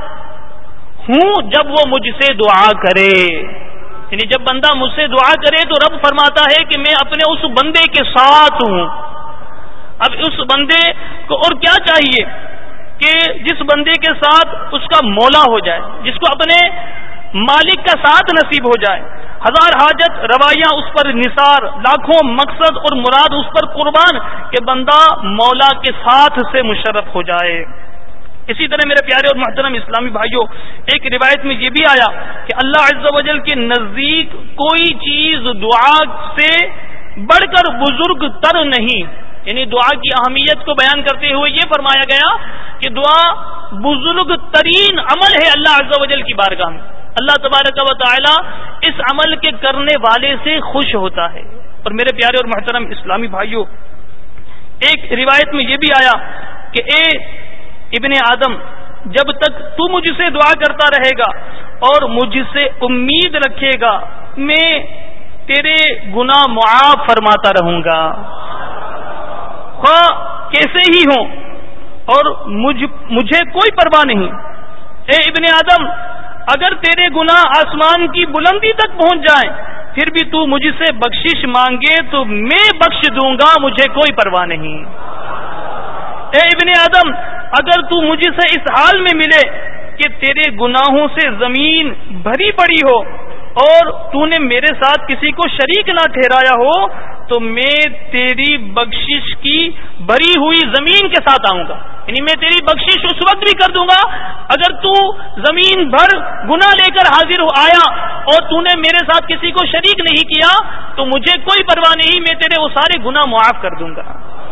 ہوں جب وہ مجھ سے دعا کرے. یعنی جب بندہ مجھ سے دعا کرے تو رب فرماتا ہے کہ میں اپنے اس بندے کے ساتھ ہوں. اب اس بندے کو اور کیا چاہیے کہ جس بندے کے ساتھ اس کا مولا ہو جائے، جس کو اپنے مالک کا ساتھ نصیب ہو جائے. ہزار حاجت روایاں اس پر نثار، لاکھوں مقصد اور مراد اس پر قربان کہ بندہ مولا کے ساتھ سے مشرف ہو جائے. اسی طرح میرے پیارے اور محترم اسلامی بھائیوں، ایک روایت میں یہ بھی آیا کہ اللہ عز و جل کے نزدیک کوئی چیز دعا سے بڑھ کر بزرگ تر نہیں. یعنی دعا کی اہمیت کو بیان کرتے ہوئے یہ فرمایا گیا کہ دعا بزرگ ترین عمل ہے اللہ عز و جل کی بارگاہ میں. اللہ تبارک و تعالی اس عمل کے کرنے والے سے خوش ہوتا ہے. اور میرے پیارے اور محترم اسلامی بھائیوں، ایک روایت میں یہ بھی آیا کہ اے ابن آدم، جب تک تو مجھ سے دعا کرتا رہے گا اور مجھ سے امید رکھے گا میں تیرے گناہ معاف فرماتا رہوں گا، خواہ کیسے ہی ہوں، اور مجھ مجھے کوئی پرواہ نہیں. اے ابن آدم، اگر تیرے گناہ آسمان کی بلندی تک پہنچ جائیں پھر بھی تو مجھ سے بخشش مانگے تو میں بخش دوں گا، مجھے کوئی پرواہ نہیں. اے ابن آدم، اگر تو مجھ سے اس حال میں ملے کہ تیرے گناہوں سے زمین بھری پڑی ہو اور تو نے میرے ساتھ کسی کو شریک نہ ٹھہرایا ہو تو میں تیری بخشش کی بھری ہوئی زمین کے ساتھ آؤں گا. یعنی میں تیری بخشش اس وقت بھی کر دوں گا اگر تو زمین بھر گناہ لے کر حاضر ہو آیا اور تو نے میرے ساتھ کسی کو شریک نہیں کیا تو مجھے کوئی پرواہ نہیں، میں تیرے وہ سارے گناہ معاف کر دوں گا.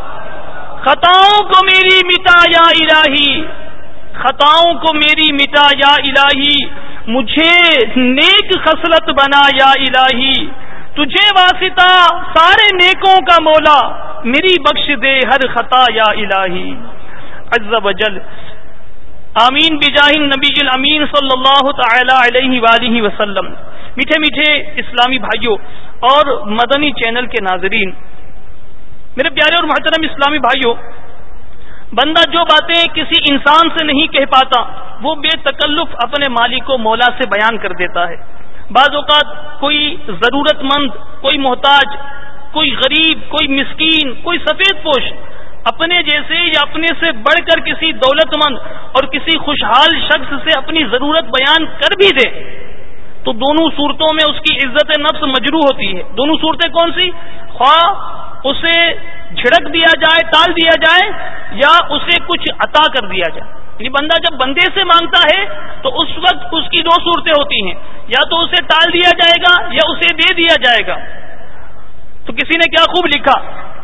خطاؤں کو میری مٹا یا الہی، خطاؤں کو میری مٹا یا الہی، مجھے نیک خصلت بنا یا الہی، تجھے واسطہ سارے نیکوں کا مولا، میری بخش دے ہر خطا یا الہی عز و جل. آمین بجاہ نبی الامین صلی اللہ تعالی علیہ وآلہ وسلم. میٹھے میٹھے اسلامی بھائیوں اور مدنی چینل کے ناظرین، میرے پیارے اور محترم اسلامی بھائیوں، بندہ جو باتیں کسی انسان سے نہیں کہہ پاتا وہ بے تکلف اپنے مالک و مولا سے بیان کر دیتا ہے. بعض اوقات کوئی ضرورت مند، کوئی محتاج، کوئی غریب، کوئی مسکین، کوئی سفید پوش اپنے جیسے یا اپنے سے بڑھ کر کسی دولت مند اور کسی خوشحال شخص سے اپنی ضرورت بیان کر بھی دے تو دونوں صورتوں میں اس کی عزت نفس مجروح ہوتی ہے. دونوں صورتیں کون سی؟ خواہ اسے جھڑک دیا جائے، ٹال دیا جائے، یا اسے کچھ عطا کر دیا جائے. یعنی بندہ جب بندے سے مانگتا ہے تو اس وقت اس کی دو صورتیں ہوتی ہیں، یا تو اسے ٹال دیا جائے گا یا اسے دے دیا جائے گا. تو کسی نے کیا خوب لکھا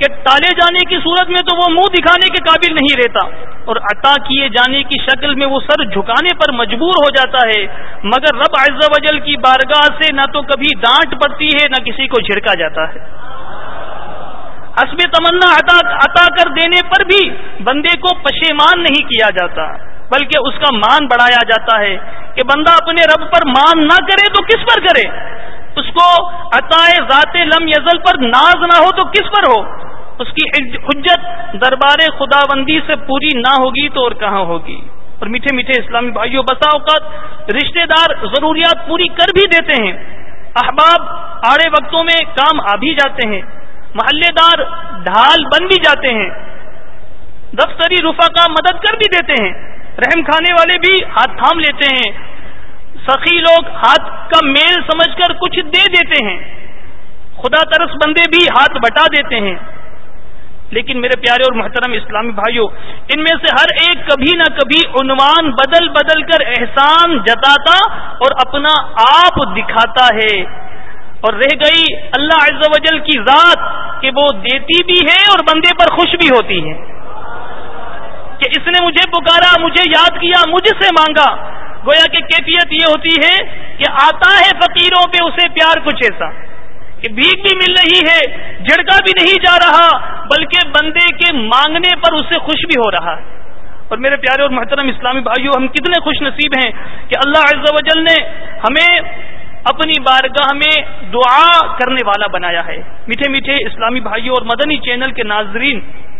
کہ ٹالے جانے کی صورت میں تو وہ منہ دکھانے کے قابل نہیں رہتا، اور عطا کیے جانے کی شکل میں وہ سر جھکانے پر مجبور ہو جاتا ہے، مگر رب عز و جل کی بارگاہ سے نہ تو کبھی ڈانٹ پڑتی ہے نہ کسی کو جھڑکا جاتا ہے۔ حسب تمنا عطا عطا کر دینے پر بھی بندے کو پشیمان نہیں کیا جاتا، بلکہ اس کا مان بڑھایا جاتا ہے کہ بندہ اپنے رب پر مان نہ کرے تو کس پر کرے، اس کو عطائے ذات لم یزل پر ناز نہ ہو تو کس پر ہو، اس کی حجت دربار خداوندی سے پوری نہ ہوگی تو اور کہاں ہوگی۔ اور میٹھے میٹھے اسلامی بھائیوں، بسا اوقات رشتہ دار ضروریات پوری کر بھی دیتے ہیں، احباب آڑے وقتوں میں کام آ بھی جاتے ہیں، محلے دار ڈھال بن بھی جاتے ہیں، دفتری رفقا مدد کر بھی دیتے ہیں، رحم کھانے والے بھی ہاتھ تھام لیتے ہیں، سخی لوگ ہاتھ کا میل سمجھ کر کچھ دے دیتے ہیں، خدا ترس بندے بھی ہاتھ بٹا دیتے ہیں، لیکن میرے پیارے اور محترم اسلامی بھائیوں، ان میں سے ہر ایک کبھی نہ کبھی عنوان بدل بدل کر احسان جتاتا اور اپنا آپ دکھاتا ہے، اور رہ گئی اللہ عز و جل کی ذات کہ وہ دیتی بھی ہے اور بندے پر خوش بھی ہوتی ہے کہ اس نے مجھے پکارا، مجھے یاد کیا، مجھ سے مانگا۔ گویا کہ کیفیت یہ ہوتی ہے کہ آتا ہے فقیروں پہ اسے پیار کچھ ایسا کہ بھیک بھی مل رہی ہے، جھڑکا بھی نہیں جا رہا، بلکہ بندے کے مانگنے پر اسے خوش بھی ہو رہا ہے۔ اور میرے پیارے اور محترم اسلامی بھائیوں، ہم کتنے خوش نصیب ہیں کہ اللہ عز و جل نے ہمیں اپنی بارگاہ میں دعا کرنے والا بنایا ہے۔ میٹھے میٹھے اسلامی بھائیوں اور مدنی چینل کے ناظرین،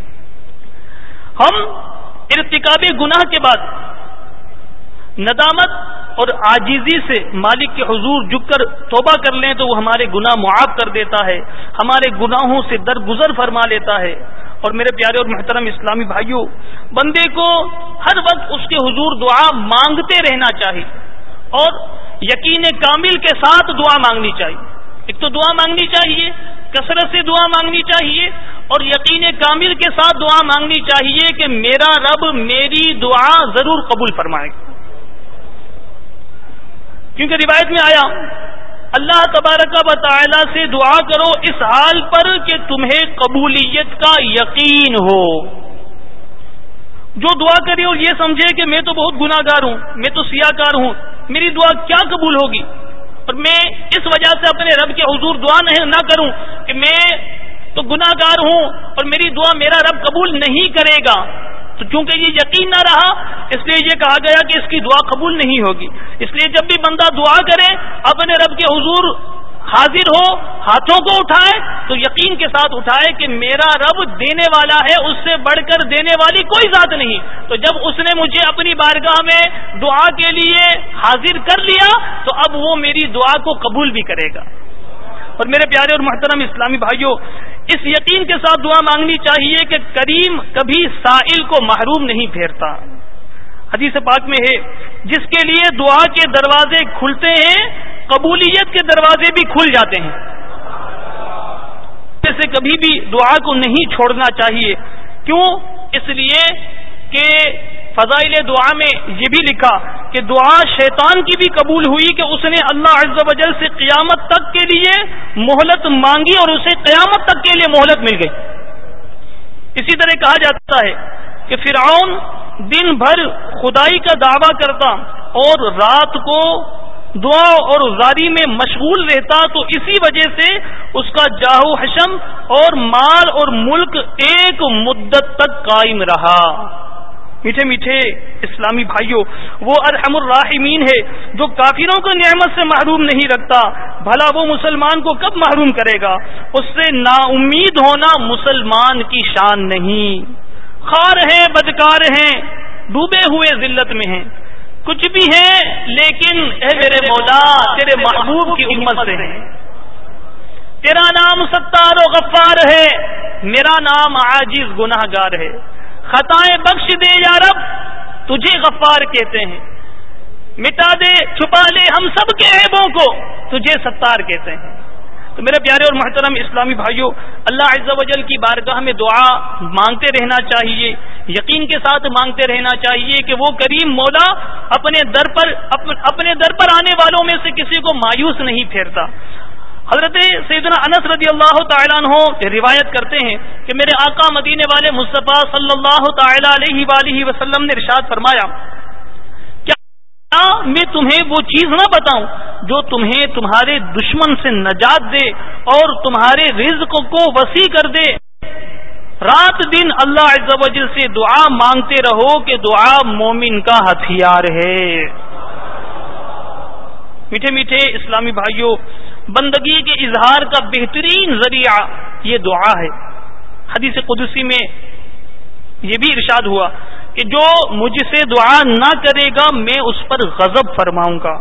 ہم ارتکاب گناہ کے بعد ندامت اور عاجزی سے مالک کے حضور جھک کر توبہ کر لیں تو وہ ہمارے گناہ معاف کر دیتا ہے، ہمارے گناہوں سے درگزر فرما لیتا ہے۔ اور میرے پیارے اور محترم اسلامی بھائیوں، بندے کو ہر وقت اس کے حضور دعا مانگتے رہنا چاہیے اور یقین کامل کے ساتھ دعا مانگنی چاہیے۔ ایک تو دعا مانگنی چاہیے، کثرت سے دعا مانگنی چاہیے، اور یقین کامل کے ساتھ دعا مانگنی چاہیے کہ میرا رب میری دعا ضرور قبول فرمائے گا، کیونکہ روایت میں آیا اللہ تبارک و تعالی سے دعا کرو اس حال پر کہ تمہیں قبولیت کا یقین ہو۔ جو دعا کرے اور یہ سمجھے کہ میں تو بہت گناہ گار ہوں، میں تو سیاہ کار ہوں، میری دعا کیا قبول ہوگی، اور میں اس وجہ سے اپنے رب کے حضور دعا نہ کروں کہ میں تو گناہ گار ہوں اور میری دعا میرا رب قبول نہیں کرے گا، تو چونکہ یہ یقین نہ رہا اس لیے یہ کہا گیا کہ اس کی دعا قبول نہیں ہوگی۔ اس لیے جب بھی بندہ دعا کرے اپنے رب کے حضور حاضر ہو، ہاتھوں کو اٹھائے تو یقین کے ساتھ اٹھائے کہ میرا رب دینے والا ہے، اس سے بڑھ کر دینے والی کوئی ذات نہیں، تو جب اس نے مجھے اپنی بارگاہ میں دعا کے لیے حاضر کر لیا تو اب وہ میری دعا کو قبول بھی کرے گا۔ اور میرے پیارے اور محترم اسلامی بھائیوں، اس یقین کے ساتھ دعا مانگنی چاہیے کہ کریم کبھی سائل کو محروم نہیں پھیرتا۔ حدیث پاک میں ہے جس کے لیے دعا کے دروازے کھلتے ہیں قبولیت کے دروازے بھی کھل جاتے ہیں۔ اسے کبھی بھی دعا کو نہیں چھوڑنا چاہیے، کیوں؟ اس لیے کہ فضائل دعا میں یہ بھی لکھا کہ دعا شیطان کی بھی قبول ہوئی کہ اس نے اللہ عز و جل سے قیامت تک کے لیے مہلت مانگی اور اسے قیامت تک کے لیے مہلت مل گئی۔ اسی طرح کہا جاتا ہے کہ فرعون دن بھر خدائی کا دعویٰ کرتا اور رات کو دعا اور زاری میں مشغول رہتا، تو اسی وجہ سے اس کا جاہ و حشم اور مال اور ملک ایک مدت تک قائم رہا۔ میٹھے میٹھے اسلامی بھائیوں، وہ ارحم الراحمین ہے جو کافروں کو نعمت سے محروم نہیں رکھتا، بھلا وہ مسلمان کو کب محروم کرے گا؟ اس سے نا امید ہونا مسلمان کی شان نہیں۔ خار ہیں، بدکار ہیں، ڈوبے ہوئے ذلت میں ہیں، کچھ بھی ہیں لیکن اے میرے مولا تیرے محبوب کی امت سے ہیں۔ تیرا نام ستار و غفار ہے، میرا نام عاجز گناہ گار ہے، خطائیں بخش دے یا رب تجھے غفار کہتے ہیں، مٹا دے چھپا لے ہم سب کے عیبوں کو تجھے ستار کہتے ہیں۔ تو میرے پیارے اور محترم اسلامی بھائیوں، اللہ عز و جل کی بارگاہ میں دعا مانگتے رہنا چاہیے، یقین کے ساتھ مانگتے رہنا چاہیے کہ وہ کریم مولا اپنے در پر اپنے در پر آنے والوں میں سے کسی کو مایوس نہیں پھیرتا۔ حضرت سیدنا انس رضی اللہ تعالیٰ عنہ روایت کرتے ہیں کہ میرے آقا مدینے والے مصطفیٰ صلی اللہ تعالی علیہ وآلہ وسلم نے ارشاد فرمایا، کیا میں تمہیں وہ چیز نہ بتاؤں جو تمہیں تمہارے دشمن سے نجات دے اور تمہارے رزق کو وسیع کر دے؟ رات دن اللہ عز و جل سے دعا مانگتے رہو کہ دعا مومن کا ہتھیار ہے۔ میٹھے میٹھے اسلامی بھائیوں، بندگی کے اظہار کا بہترین ذریعہ یہ دعا ہے۔ حدیث قدسی میں یہ بھی ارشاد ہوا کہ جو مجھ سے دعا نہ کرے گا میں اس پر غضب فرماؤں گا۔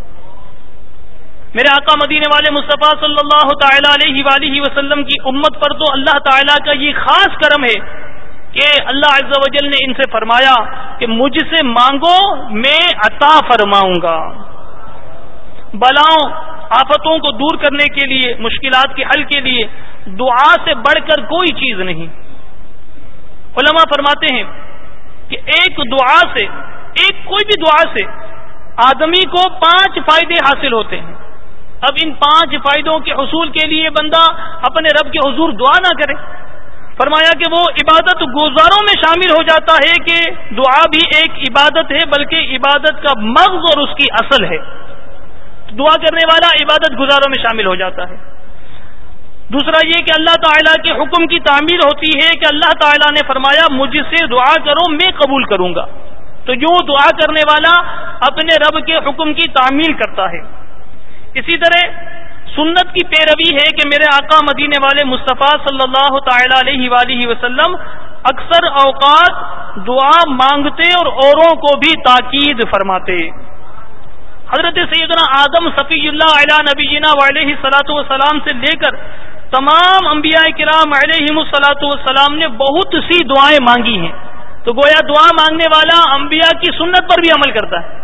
میرے آقا مدینے والے مصطفیٰ صلی اللہ تعالی علیہ وآلہ وسلم کی امت پر تو اللہ تعالیٰ کا یہ خاص کرم ہے کہ اللہ عز و جل نے ان سے فرمایا کہ مجھ سے مانگو میں عطا فرماؤں گا۔ بلاؤں آفتوں کو دور کرنے کے لیے، مشکلات کے حل کے لیے دعا سے بڑھ کر کوئی چیز نہیں۔ علماء فرماتے ہیں کہ ایک دعا سے، ایک کوئی بھی دعا سے آدمی کو پانچ فائدے حاصل ہوتے ہیں۔ اب ان پانچ فائدوں کے حصول کے لیے بندہ اپنے رب کے حضور دعا نہ کرے، فرمایا کہ وہ عبادت گزاروں میں شامل ہو جاتا ہے کہ دعا بھی ایک عبادت ہے، بلکہ عبادت کا مغز اور اس کی اصل ہے۔ دعا کرنے والا عبادت گزاروں میں شامل ہو جاتا ہے۔ دوسرا یہ کہ اللہ تعالیٰ کے حکم کی تعمیل ہوتی ہے کہ اللہ تعالیٰ نے فرمایا مجھ سے دعا کرو میں قبول کروں گا، تو یوں دعا کرنے والا اپنے رب کے حکم کی تعمیل کرتا ہے۔ اسی طرح سنت کی پیروی ہے کہ میرے آقا مدینے والے مصطفیٰ صلی اللہ تعالی علیہ وآلہ وسلم اکثر اوقات دعا مانگتے اور اوروں کو بھی تاکید فرماتے۔ حضرت سیدنا آدم صفی اللہ علیہ نبینا وعلیہ الصلاۃ والسلام سے لے کر تمام انبیاء کرام علیہم الصلاۃ والسلام نے بہت سی دعائیں مانگی ہیں، تو گویا دعا مانگنے والا انبیاء کی سنت پر بھی عمل کرتا ہے۔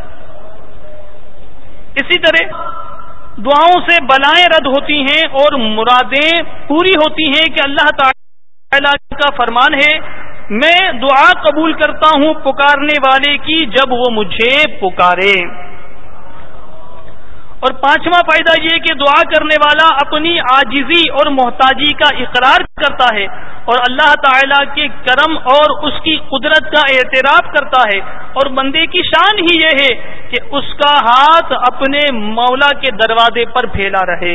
اسی طرح دعاؤں سے بلائیں رد ہوتی ہیں اور مرادیں پوری ہوتی ہیں کہ اللہ تعالی کا فرمان ہے میں دعا قبول کرتا ہوں پکارنے والے کی جب وہ مجھے پکارے۔ اور پانچواں فائدہ یہ کہ دعا کرنے والا اپنی عاجزی اور محتاجی کا اقرار کرتا ہے اور اللہ تعالی کے کرم اور اس کی قدرت کا اعتراف کرتا ہے، اور بندے کی شان ہی یہ ہے کہ اس کا ہاتھ اپنے مولا کے دروازے پر پھیلا رہے۔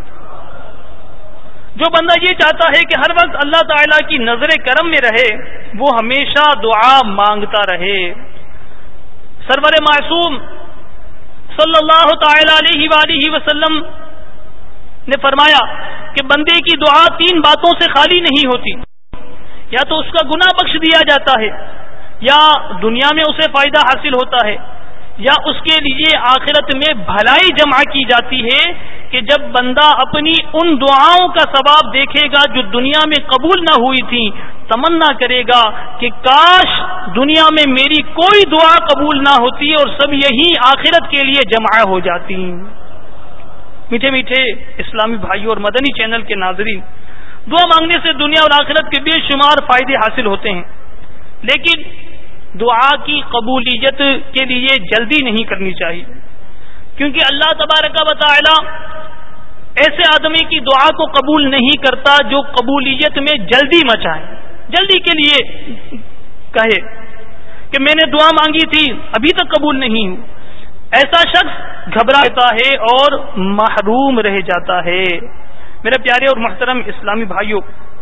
جو بندہ یہ چاہتا ہے کہ ہر وقت اللہ تعالی کی نظر کرم میں رہے، وہ ہمیشہ دعا مانگتا رہے۔ سرور معصوم صلی اللہ تعالی علیہ وآلہ وسلم نے فرمایا کہ بندے کی دعا تین باتوں سے خالی نہیں ہوتی، یا تو اس کا گناہ بخش دیا جاتا ہے، یا دنیا میں اسے فائدہ حاصل ہوتا ہے، یا اس کے لیے آخرت میں بھلائی جمع کی جاتی ہے کہ جب بندہ اپنی ان دعاؤں کا ثواب دیکھے گا جو دنیا میں قبول نہ ہوئی تھی، تمنا کرے گا کہ کاش دنیا میں میری کوئی دعا قبول نہ ہوتی اور سب یہی آخرت کے لیے جمع ہو جاتی۔ میٹھے میٹھے اسلامی بھائیوں اور مدنی چینل کے ناظرین، دعا مانگنے سے دنیا اور آخرت کے بے شمار فائدے حاصل ہوتے ہیں، لیکن دعا کی قبولیت کے لیے جلدی نہیں کرنی چاہیے، کیونکہ اللہ تبارک و تعالی ایسے آدمی کی دعا کو قبول نہیں کرتا جو قبولیت میں جلدی مچائے، جلدی کے لیے کہے کہ میں نے دعا مانگی تھی ابھی تک قبول نہیں ہوں۔ ایسا شخص گھبرا جاتا ہے اور محروم رہ جاتا ہے۔ میرے پیارے اور محترم اسلامی بھائیوں،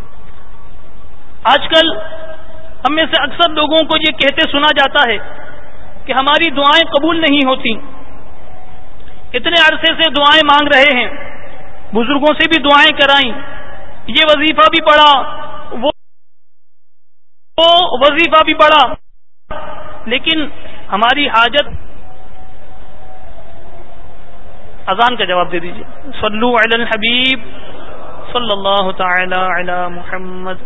آج کل ہم میں سے اکثر لوگوں کو یہ کہتے سنا جاتا ہے کہ ہماری دعائیں قبول نہیں ہوتی، اتنے عرصے سے دعائیں مانگ رہے ہیں، بزرگوں سے بھی دعائیں کرائیں، یہ وظیفہ بھی پڑھا، وہ وظیفہ بھی پڑھا، لیکن ہماری حاجت۔ اذان کا جواب دے دیجیے۔ صلو علی الحبیب صلی اللہ تعالی علی محمد۔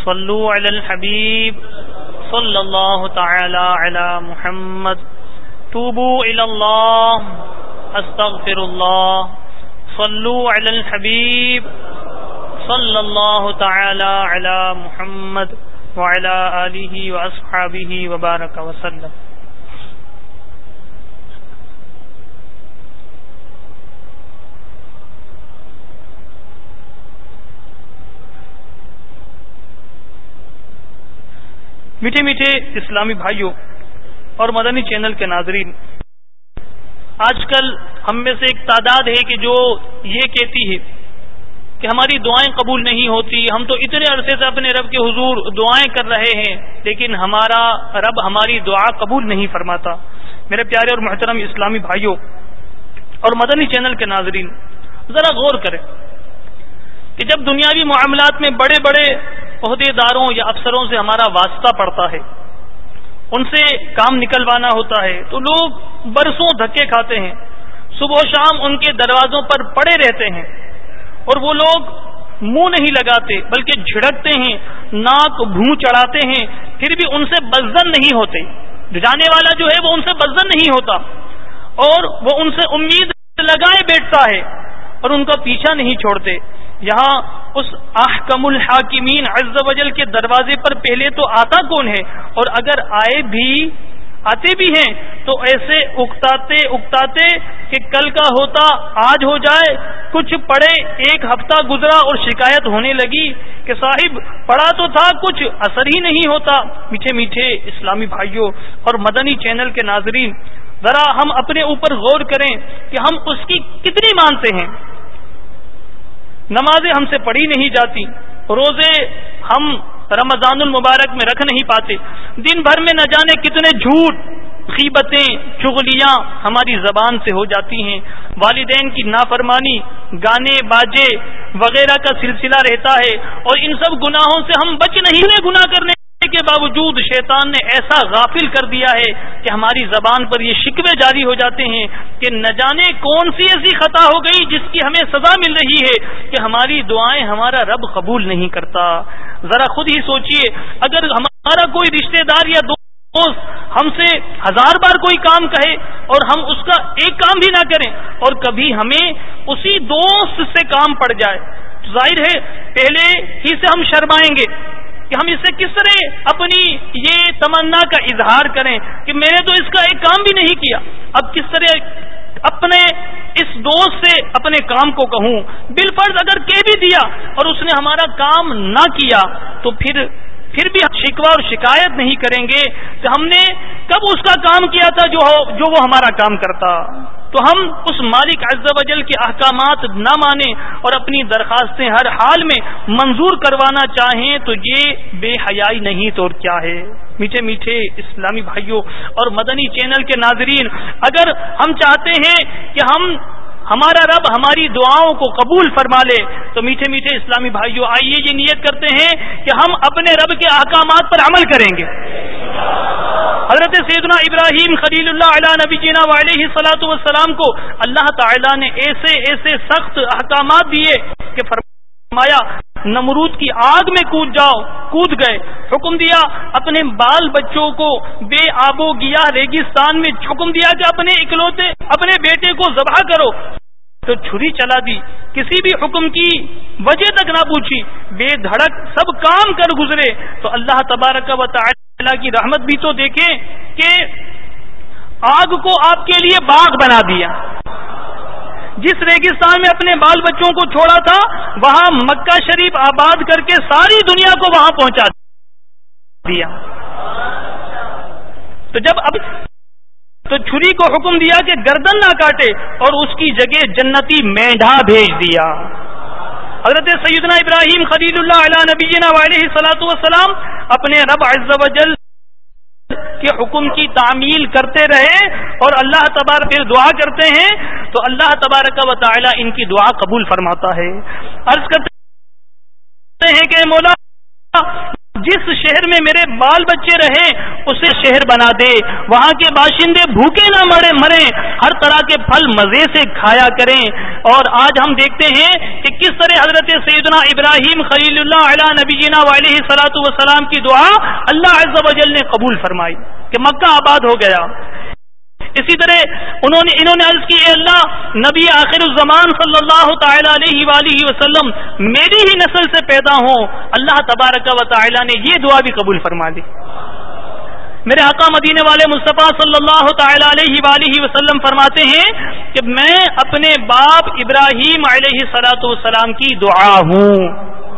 صلو علی الحبیب صلی اللہ تعالی علی محمد. توبوا الی اللہ استغفر اللہ. صلو علی الحبیب صلی اللہ تعالی علی محمد وعلی آلہ واصحابہ وبارک وسلم. میٹھے میٹھے اسلامی بھائیوں اور مدنی چینل کے ناظرین، آج کل ہم میں سے ایک تعداد ہے کہ جو یہ کہتی ہے کہ ہماری دعائیں قبول نہیں ہوتی. ہم تو اتنے عرصے سے اپنے رب کے حضور دعائیں کر رہے ہیں لیکن ہمارا رب ہماری دعا قبول نہیں فرماتا. میرے پیارے اور محترم اسلامی بھائیوں اور مدنی چینل کے ناظرین، ذرا غور کریں کہ جب دنیاوی معاملات میں بڑے بڑے عہدے داروں یا افسروں سے ہمارا واسطہ پڑتا ہے، ان سے کام نکلوانا ہوتا ہے، تو لوگ برسوں دھکے کھاتے ہیں، صبح و شام ان کے دروازوں پر پڑے رہتے ہیں اور وہ لوگ منہ نہیں لگاتے بلکہ جھڑکتے ہیں، ناک بھوں چڑھاتے ہیں، پھر بھی ان سے بزدل نہیں ہوتے. جانے والا جو ہے وہ ان سے بزدل نہیں ہوتا اور وہ ان سے امید لگائے بیٹھتا ہے اور ان کا پیچھا نہیں چھوڑتے. یہاں اس احکم الحاکمین عز و جل کے دروازے پر پہلے تو آتا کون ہے، اور اگر آئے بھی آتے بھی ہیں تو ایسے اکتاتے اکتاتے کہ کل کا ہوتا آج ہو جائے. کچھ پڑے ایک ہفتہ گزرا اور شکایت ہونے لگی کہ صاحب پڑھا تو تھا کچھ اثر ہی نہیں ہوتا. میٹھے میٹھے اسلامی بھائیوں اور مدنی چینل کے ناظرین، ذرا ہم اپنے اوپر غور کریں کہ ہم اس کی کتنی مانتے ہیں. نمازیں ہم سے پڑھی نہیں جاتی، روزے ہم رمضان المبارک میں رکھ نہیں پاتے، دن بھر میں نہ جانے کتنے جھوٹ، غیبتیں، چغلیاں ہماری زبان سے ہو جاتی ہیں، والدین کی نافرمانی، گانے باجے وغیرہ کا سلسلہ رہتا ہے، اور ان سب گناہوں سے ہم بچ نہیں رہے. گناہ کرنے کے باوجود شیطان نے ایسا غافل کر دیا ہے کہ ہماری زبان پر یہ شکوے جاری ہو جاتے ہیں کہ نہ جانے کون سی ایسی خطا ہو گئی جس کی ہمیں سزا مل رہی ہے کہ ہماری دعائیں ہمارا رب قبول نہیں کرتا. ذرا خود ہی سوچئے، اگر ہمارا کوئی رشتہ دار یا دوست ہم سے ہزار بار کوئی کام کہے اور ہم اس کا ایک کام بھی نہ کریں اور کبھی ہمیں اسی دوست سے کام پڑ جائے، تو ظاہر ہے پہلے ہی سے ہم شرمائیں گے کہ ہم اس سے کس طرح اپنی یہ تمنا کا اظہار کریں کہ میں نے تو اس کا ایک کام بھی نہیں کیا. اب کس طرح اپنے اس دوست سے اپنے کام کو کہوں؟ بالفرض اگر کہہ بھی دیا اور اس نے ہمارا کام نہ کیا تو پھر پھر بھی شکوہ اور شکایت نہیں کریں گے کہ ہم نے کب اس کا کام کیا تھا جو جو وہ ہمارا کام کرتا. تو ہم اس مالک عز و جل کے احکامات نہ مانیں اور اپنی درخواستیں ہر حال میں منظور کروانا چاہیں تو یہ بے حیائی نہیں تو اور کیا ہے. میٹھے میٹھے اسلامی بھائیوں اور مدنی چینل کے ناظرین، اگر ہم چاہتے ہیں کہ ہم ہمارا رب ہماری دعاؤں کو قبول فرما لے تو میٹھے میٹھے اسلامی بھائیوں آئیے یہ نیت کرتے ہیں کہ ہم اپنے رب کے احکامات پر عمل کریں گے. حضرت سیدنا ابراہیم خلیل اللہ علیہ نبی جینا علیہ الصلوۃ والسلام کو اللہ تعالیٰ نے ایسے ایسے سخت احکامات دیے کہ فرمایا نمرود کی آگ میں کود جاؤ، کود گئے. حکم دیا اپنے بال بچوں کو بے آب و گیاہ ریگستان میں، حکم دیا کہ اپنے اکلوتے اپنے بیٹے کو ذبح کرو تو چھری چلا دی. کسی بھی حکم کی وجہ تک نہ پوچھی، بے دھڑک سب کام کر گزرے. تو اللہ تبارک و تعالی کی رحمت بھی تو دیکھیں کہ آگ کو آپ کے لیے باغ بنا دیا. جس ریگستان میں اپنے بال بچوں کو چھوڑا تھا وہاں مکہ شریف آباد کر کے ساری دنیا کو وہاں پہنچا دیا. تو جب اب تو چھری کو حکم دیا کہ گردن نہ کاٹے اور اس کی جگہ جنتی مینڈھا بھیج دیا. حضرت سیدنا ابراہیم خلیل اللہ علیہ نبینا علیہ الصلوۃ والسلام اپنے رب عز و جل کے حکم کی تعمیل کرتے رہے اور اللہ تبارک پھر دعا کرتے ہیں تو اللہ تبارک و تعالی ان کی دعا قبول فرماتا ہے. عرض کرتے ہیں کہ مولا جس شہر میں میرے بال بچے رہے اسے شہر بنا دے، وہاں کے باشندے بھوکے نہ مرے مریں، ہر طرح کے پھل مزے سے کھایا کریں۔ اور آج ہم دیکھتے ہیں کہ کس طرح حضرت سیدنا ابراہیم خلیل اللہ علی نبینا وعلیہ الصلوۃ والسلام کی دعا اللہ عز و جل نے قبول فرمائی کہ مکہ آباد ہو گیا۔ اسی طرح انہوں نے انہوں نے عرض کی، اے اللہ، نبی آخر الزمان صلی اللہ تعالی علیہ وآلہ وسلم میری ہی نسل سے پیدا ہوں۔ اللہ تبارک و تعالی نے یہ دعا بھی قبول فرما دی۔ میرے آقا مدینے والے مصطفیٰ صلی اللہ تعالی علیہ وآلہ وسلم فرماتے ہیں کہ میں اپنے باپ ابراہیم علیہ الصلوۃ والسلام کی دعا ہوں۔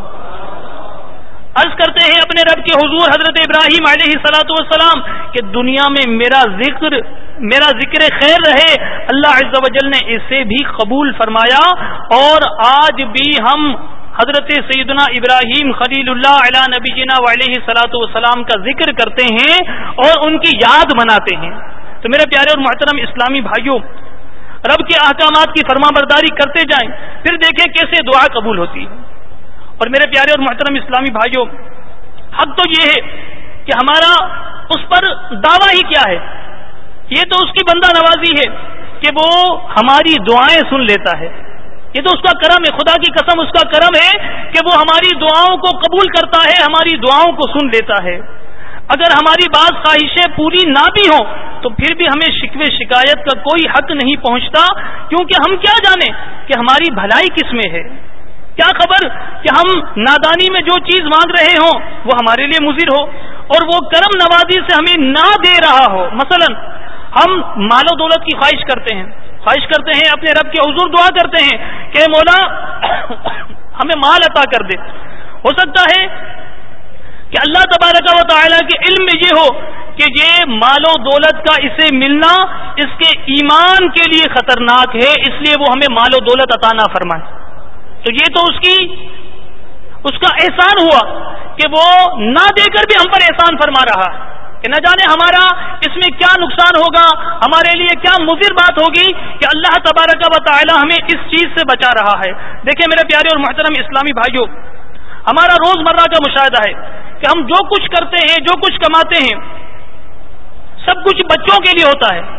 عرض کرتے ہیں اپنے رب کے حضور حضرت ابراہیم علیہ الصلوۃ والسلام کہ دنیا میں میرا ذکر میرا ذکر خیر رہے۔ اللہ عز و جل نے اسے بھی قبول فرمایا، اور آج بھی ہم حضرت سیدنا ابراہیم خلیل اللہ علی نبینا وعلیہ الصلوۃ والسلام کا ذکر کرتے ہیں اور ان کی یاد مناتے ہیں۔ تو میرے پیارے اور محترم اسلامی بھائیوں، رب کے احکامات کی فرما برداری کرتے جائیں، پھر دیکھیں کیسے دعا قبول ہوتی ہے۔ اور میرے پیارے اور محترم اسلامی بھائیوں، حق تو یہ ہے کہ ہمارا اس پر دعویٰ ہی کیا ہے، یہ تو اس کی بندہ نوازی ہے کہ وہ ہماری دعائیں سن لیتا ہے، یہ تو اس کا کرم ہے، خدا کی قسم اس کا کرم ہے کہ وہ ہماری دعاؤں کو قبول کرتا ہے، ہماری دعاؤں کو سن لیتا ہے۔ اگر ہماری بعض خواہشیں پوری نہ بھی ہوں تو پھر بھی ہمیں شکوے شکایت کا کوئی حق نہیں پہنچتا، کیونکہ ہم کیا جانیں کہ ہماری بھلائی کس میں ہے۔ کیا خبر کہ ہم نادانی میں جو چیز مانگ رہے ہوں وہ ہمارے لیے مضر ہو اور وہ کرم نوازی سے ہمیں نہ دے رہا ہو۔ مثلا ہم مال و دولت کی خواہش کرتے ہیں خواہش کرتے ہیں اپنے رب کے حضور دعا کرتے ہیں کہ مولا ہمیں مال عطا کر دے۔ ہو سکتا ہے کہ اللہ تبارک و تعالیٰ کے علم میں یہ ہو کہ یہ مال و دولت کا اسے ملنا اس کے ایمان کے لیے خطرناک ہے، اس لیے وہ ہمیں مال و دولت عطا نہ فرمائے۔ تو یہ تو اس کی اس کا احسان ہوا کہ وہ نہ دے کر بھی ہم پر احسان فرما رہا کہ نہ جانے ہمارا اس میں کیا نقصان ہوگا، ہمارے لیے کیا مضر بات ہوگی کہ اللہ تبارک و تعالی ہمیں اس چیز سے بچا رہا ہے۔ دیکھیں میرے پیارے اور محترم اسلامی بھائیوں، ہمارا روز مرہ کا مشاہدہ ہے کہ ہم جو کچھ کرتے ہیں، جو کچھ کماتے ہیں، سب کچھ بچوں کے لیے ہوتا ہے،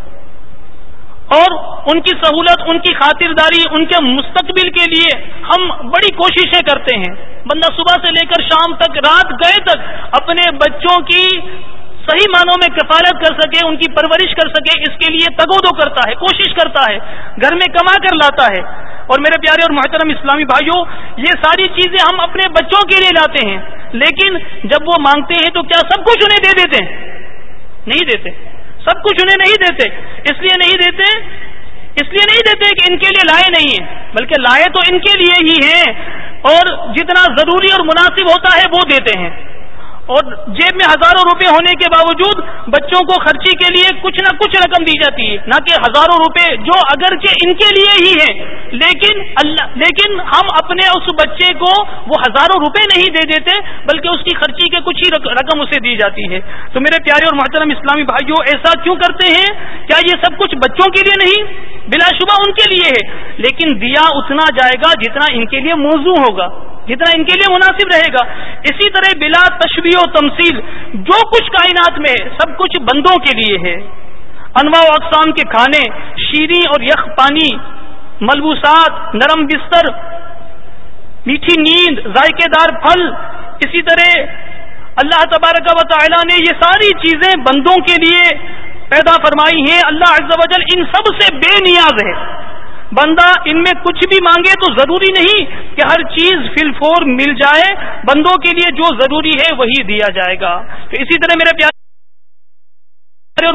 اور ان کی سہولت، ان کی خاطرداری، ان کے مستقبل کے لیے ہم بڑی کوششیں کرتے ہیں۔ بندہ صبح سے لے کر شام تک، رات گئے تک اپنے بچوں کی صحیح معنوں میں کفالت کر سکے، ان کی پرورش کر سکے، اس کے لیے تگودو کرتا ہے، کوشش کرتا ہے، گھر میں کما کر لاتا ہے۔ اور میرے پیارے اور محترم اسلامی بھائیوں، یہ ساری چیزیں ہم اپنے بچوں کے لیے لاتے ہیں، لیکن جب وہ مانگتے ہیں تو کیا سب کچھ انہیں دے دیتے ہیں؟ نہیں دیتے، سب کچھ انہیں نہیں دیتے۔ اس لیے نہیں دیتے اس لیے نہیں دیتے کہ ان کے لیے لائے نہیں ہیں، بلکہ لائے تو ان کے لیے ہی ہیں، اور جتنا ضروری اور مناسب ہوتا ہے وہ دیتے ہیں۔ اور جیب میں ہزاروں روپے ہونے کے باوجود بچوں کو خرچی کے لیے کچھ نہ کچھ رقم دی جاتی ہے، نہ کہ ہزاروں روپے جو اگرچہ ان کے لیے ہی ہیں، لیکن اللہ لیکن ہم اپنے اس بچے کو وہ ہزاروں روپے نہیں دے دیتے، بلکہ اس کی خرچی کے کچھ ہی رقم اسے دی جاتی ہے۔ تو میرے پیارے اور محترم اسلامی بھائیوں، ایسا کیوں کرتے ہیں؟ کیا یہ سب کچھ بچوں کے لیے نہیں؟ بلا شبہ ان کے لیے ہے، لیکن دیا اتنا جائے گا جتنا ان کے لیے موزوں ہوگا، جتنا ان کے لیے مناسب رہے گا۔ اسی طرح بلا تشبیہ و تمثیل جو کچھ کائنات میں ہے سب کچھ بندوں کے لیے ہے۔ انواع و اقسام کے کھانے، شیریں اور یخ پانی، ملبوسات، نرم بستر، میٹھی نیند، ذائقے دار پھل، اسی طرح اللہ تبارک و تعالی نے یہ ساری چیزیں بندوں کے لیے پیدا فرمائی ہیں۔ اللہ عز و جل ان سب سے بے نیاز ہے۔ بندہ ان میں کچھ بھی مانگے تو ضروری نہیں کہ ہر چیز فی الفور مل جائے، بندوں کے لیے جو ضروری ہے وہی دیا جائے گا۔ تو اسی طرح میرے پیارے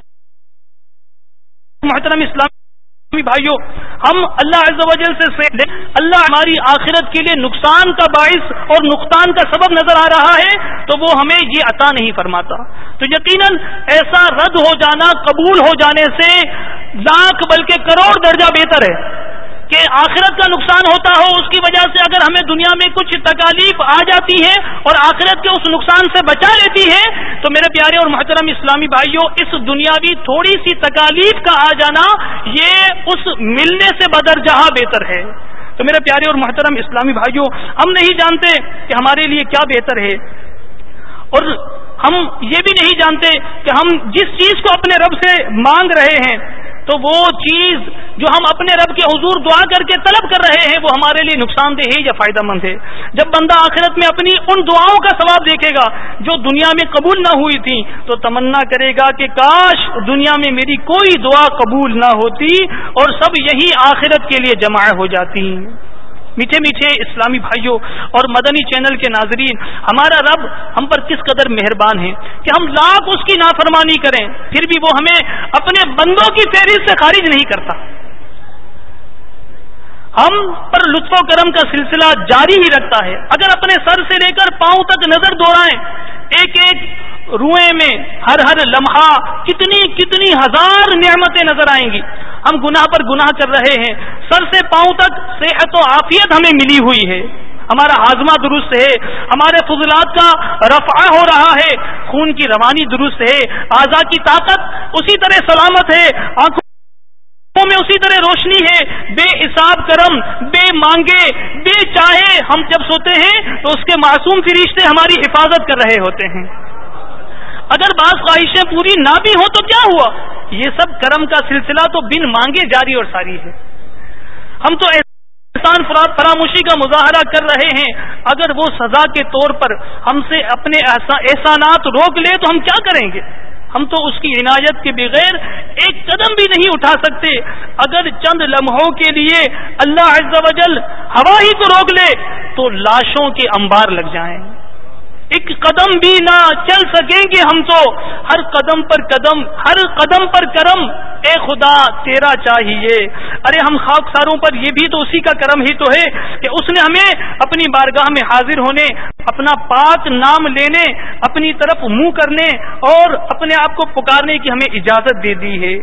محترم اسلامی بھائیوں، ہم اللہ عز و جل سے اللہ ہماری آخرت کے لیے نقصان کا باعث اور نقصان کا سبب نظر آ رہا ہے تو وہ ہمیں یہ عطا نہیں فرماتا۔ تو یقیناً ایسا رد ہو جانا قبول ہو جانے سے لاکھ بلکہ کروڑ درجہ بہتر ہے کہ آخرت کا نقصان ہوتا ہو، اس کی وجہ سے اگر ہمیں دنیا میں کچھ تکالیف آ جاتی ہیں اور آخرت کے اس نقصان سے بچا لیتی ہے، تو میرے پیارے اور محترم اسلامی بھائیوں، اس دنیاوی تھوڑی سی تکالیف کا آ جانا یہ اس ملنے سے بدر جہاں بہتر ہے۔ تو میرے پیارے اور محترم اسلامی بھائیوں، ہم نہیں جانتے کہ ہمارے لیے کیا بہتر ہے، اور ہم یہ بھی نہیں جانتے کہ ہم جس چیز کو اپنے رب سے مانگ رہے ہیں تو وہ چیز جو ہم اپنے رب کے حضور دعا کر کے طلب کر رہے ہیں وہ ہمارے لیے نقصان دہ ہے یا فائدہ مند ہے. جب بندہ آخرت میں اپنی ان دعاؤں کا ثواب دیکھے گا جو دنیا میں قبول نہ ہوئی تھی تو تمنا کرے گا کہ کاش دنیا میں میری کوئی دعا قبول نہ ہوتی اور سب یہی آخرت کے لیے جمع ہو جاتی. میٹھے میٹھے اسلامی بھائیوں اور مدنی چینل کے ناظرین، ہمارا رب ہم پر کس قدر مہربان ہے کہ ہم لاکھ اس کی نافرمانی کریں پھر بھی وہ ہمیں اپنے بندوں کی فہرست سے خارج نہیں کرتا. ہم پر لطف و کرم کا سلسلہ جاری ہی رکھتا ہے. اگر اپنے سر سے لے کر پاؤں تک نظر دوڑائیں، ایک ایک روئے میں ہر ہر لمحہ کتنی کتنی ہزار نعمتیں نظر آئیں گی. ہم گناہ پر گناہ کر رہے ہیں، سر سے پاؤں تک صحت و عافیت ہمیں ملی ہوئی ہے، ہمارا ہاضمہ درست ہے، ہمارے فضلات کا رفع ہو رہا ہے، خون کی روانی درست ہے، اعضاء کی طاقت اسی طرح سلامت ہے، آنکھوں میں اسی طرح روشنی ہے. بے حساب کرم، بے مانگے، بے چاہے ہم جب سوتے ہیں تو اس کے معصوم فرشتے ہماری حفاظت کر رہے ہوتے ہیں. اگر بعض خواہشیں پوری نہ بھی ہوں تو کیا ہوا، یہ سب کرم کا سلسلہ تو بن مانگے جاری اور ساری ہے. ہم تو احسان فراموشی کا مظاہرہ کر رہے ہیں، اگر وہ سزا کے طور پر ہم سے اپنے احسانات روک لے تو ہم کیا کریں گے؟ ہم تو اس کی عنایت کے بغیر ایک قدم بھی نہیں اٹھا سکتے. اگر چند لمحوں کے لیے اللہ عز و جل ہوا ہی کو روک لے تو لاشوں کے انبار لگ جائیں، ایک قدم بھی نہ چل سکیں گے ہم تو. ہر قدم پر قدم، ہر قدم پر کرم، اے خدا تیرا چاہیے. ارے ہم خاکساروں پر یہ بھی تو اسی کا کرم ہی تو ہے کہ اس نے ہمیں اپنی بارگاہ میں حاضر ہونے، اپنا پاک نام لینے، اپنی طرف منہ کرنے اور اپنے آپ کو پکارنے کی ہمیں اجازت دے دی ہے.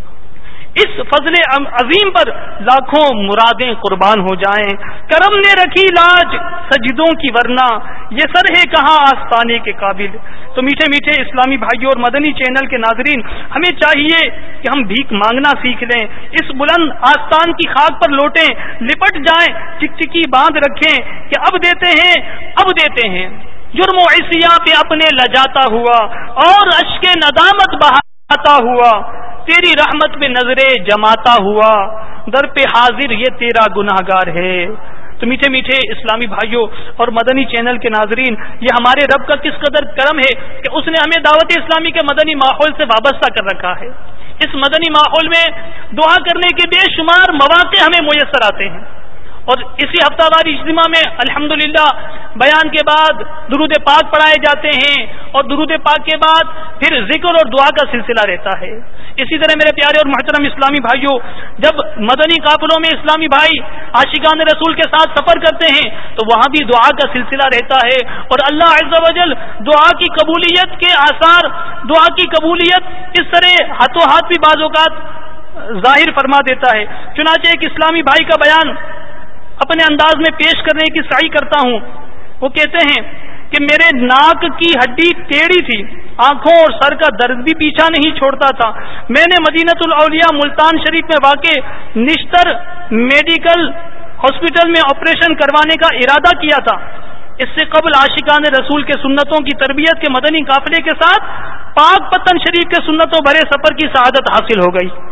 اس فضل عظیم پر لاکھوں مرادیں قربان ہو جائیں. کرم نے رکھی لاج سجدوں کی ورنہ یہ سر ہے کہاں آستانے کے قابل. تو میٹھے میٹھے اسلامی بھائیوں اور مدنی چینل کے ناظرین، ہمیں چاہیے کہ ہم بھیک مانگنا سیکھ لیں، اس بلند آستان کی خاک پر لوٹیں، لپٹ جائیں، چکچکی باندھ رکھیں کہ اب دیتے ہیں اب دیتے ہیں. جرم و عصیاں پہ اپنے لجاتا ہوا اور اشک ندامت بہاتا ہوا، تیری رحمت میں نظریں جماتا ہوا، در پہ حاضر یہ تیرا گناہگار ہے. تو میٹھے میٹھے اسلامی بھائیوں اور مدنی چینل کے ناظرین، یہ ہمارے رب کا کس قدر کرم ہے کہ اس نے ہمیں دعوت اسلامی کے مدنی ماحول سے وابستہ کر رکھا ہے. اس مدنی ماحول میں دعا کرنے کے بے شمار مواقع ہمیں میسر آتے ہیں. اور اسی ہفتہ واری اجتماع میں الحمدللہ بیان کے بعد درود پاک پڑھائے جاتے ہیں اور درود پاک کے بعد پھر ذکر اور دعا کا سلسلہ رہتا ہے. اسی طرح میرے پیارے اور محترم اسلامی بھائیوں، جب مدنی قافلوں میں اسلامی بھائی عاشقان رسول کے ساتھ سفر کرتے ہیں تو وہاں بھی دعا کا سلسلہ رہتا ہے. اور اللہ عز و جل دعا کی قبولیت کے آثار، دعا کی قبولیت اس طرح ہاتھوں ہاتھ بھی بعض اوقات ظاہر فرما دیتا ہے. چنانچہ ایک اسلامی بھائی کا بیان اپنے انداز میں پیش کرنے کی سعی کرتا ہوں. وہ کہتے ہیں کہ میرے ناک کی ہڈی ٹیڑھی تھی، آنکھوں اور سر کا درد بھی پیچھا نہیں چھوڑتا تھا. میں نے مدینۃ الاولیاء ملتان شریف میں واقع نشتر میڈیکل ہاسپٹل میں آپریشن کروانے کا ارادہ کیا تھا. اس سے قبل عاشقان رسول کے سنتوں کی تربیت کے مدنی قافلے کے ساتھ پاک پتن شریف کے سنتوں بھرے سفر کی سعادت حاصل ہو گئی.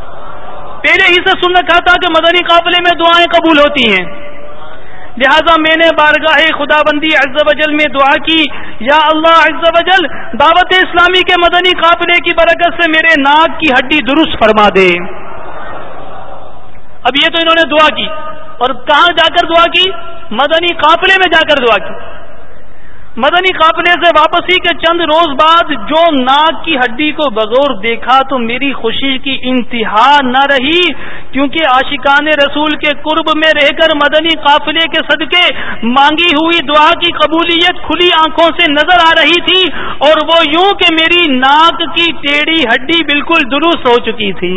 پہلے ہی سے سن رکھا تھا کہ مدنی قافلے میں دعائیں قبول ہوتی ہیں، لہذا میں نے بارگاہ خدا بندی عز و جل میں دعا کی، یا اللہ عز و جل دعوت اسلامی کے مدنی قافلے کی برکت سے میرے ناک کی ہڈی درست فرما دے. اب یہ تو انہوں نے دعا کی، اور کہاں جا کر دعا کی؟ مدنی قافلے میں جا کر دعا کی. مدنی قافلے سے واپسی کے چند روز بعد جو ناک کی ہڈی کو بغور دیکھا تو میری خوشی کی انتہا نہ رہی، کیونکہ عاشقان رسول کے قرب میں رہ کر مدنی قافلے کے صدقے مانگی ہوئی دعا کی قبولیت کھلی آنکھوں سے نظر آ رہی تھی، اور وہ یوں کہ میری ناک کی ٹیڑھی ہڈی بالکل درست ہو چکی تھی.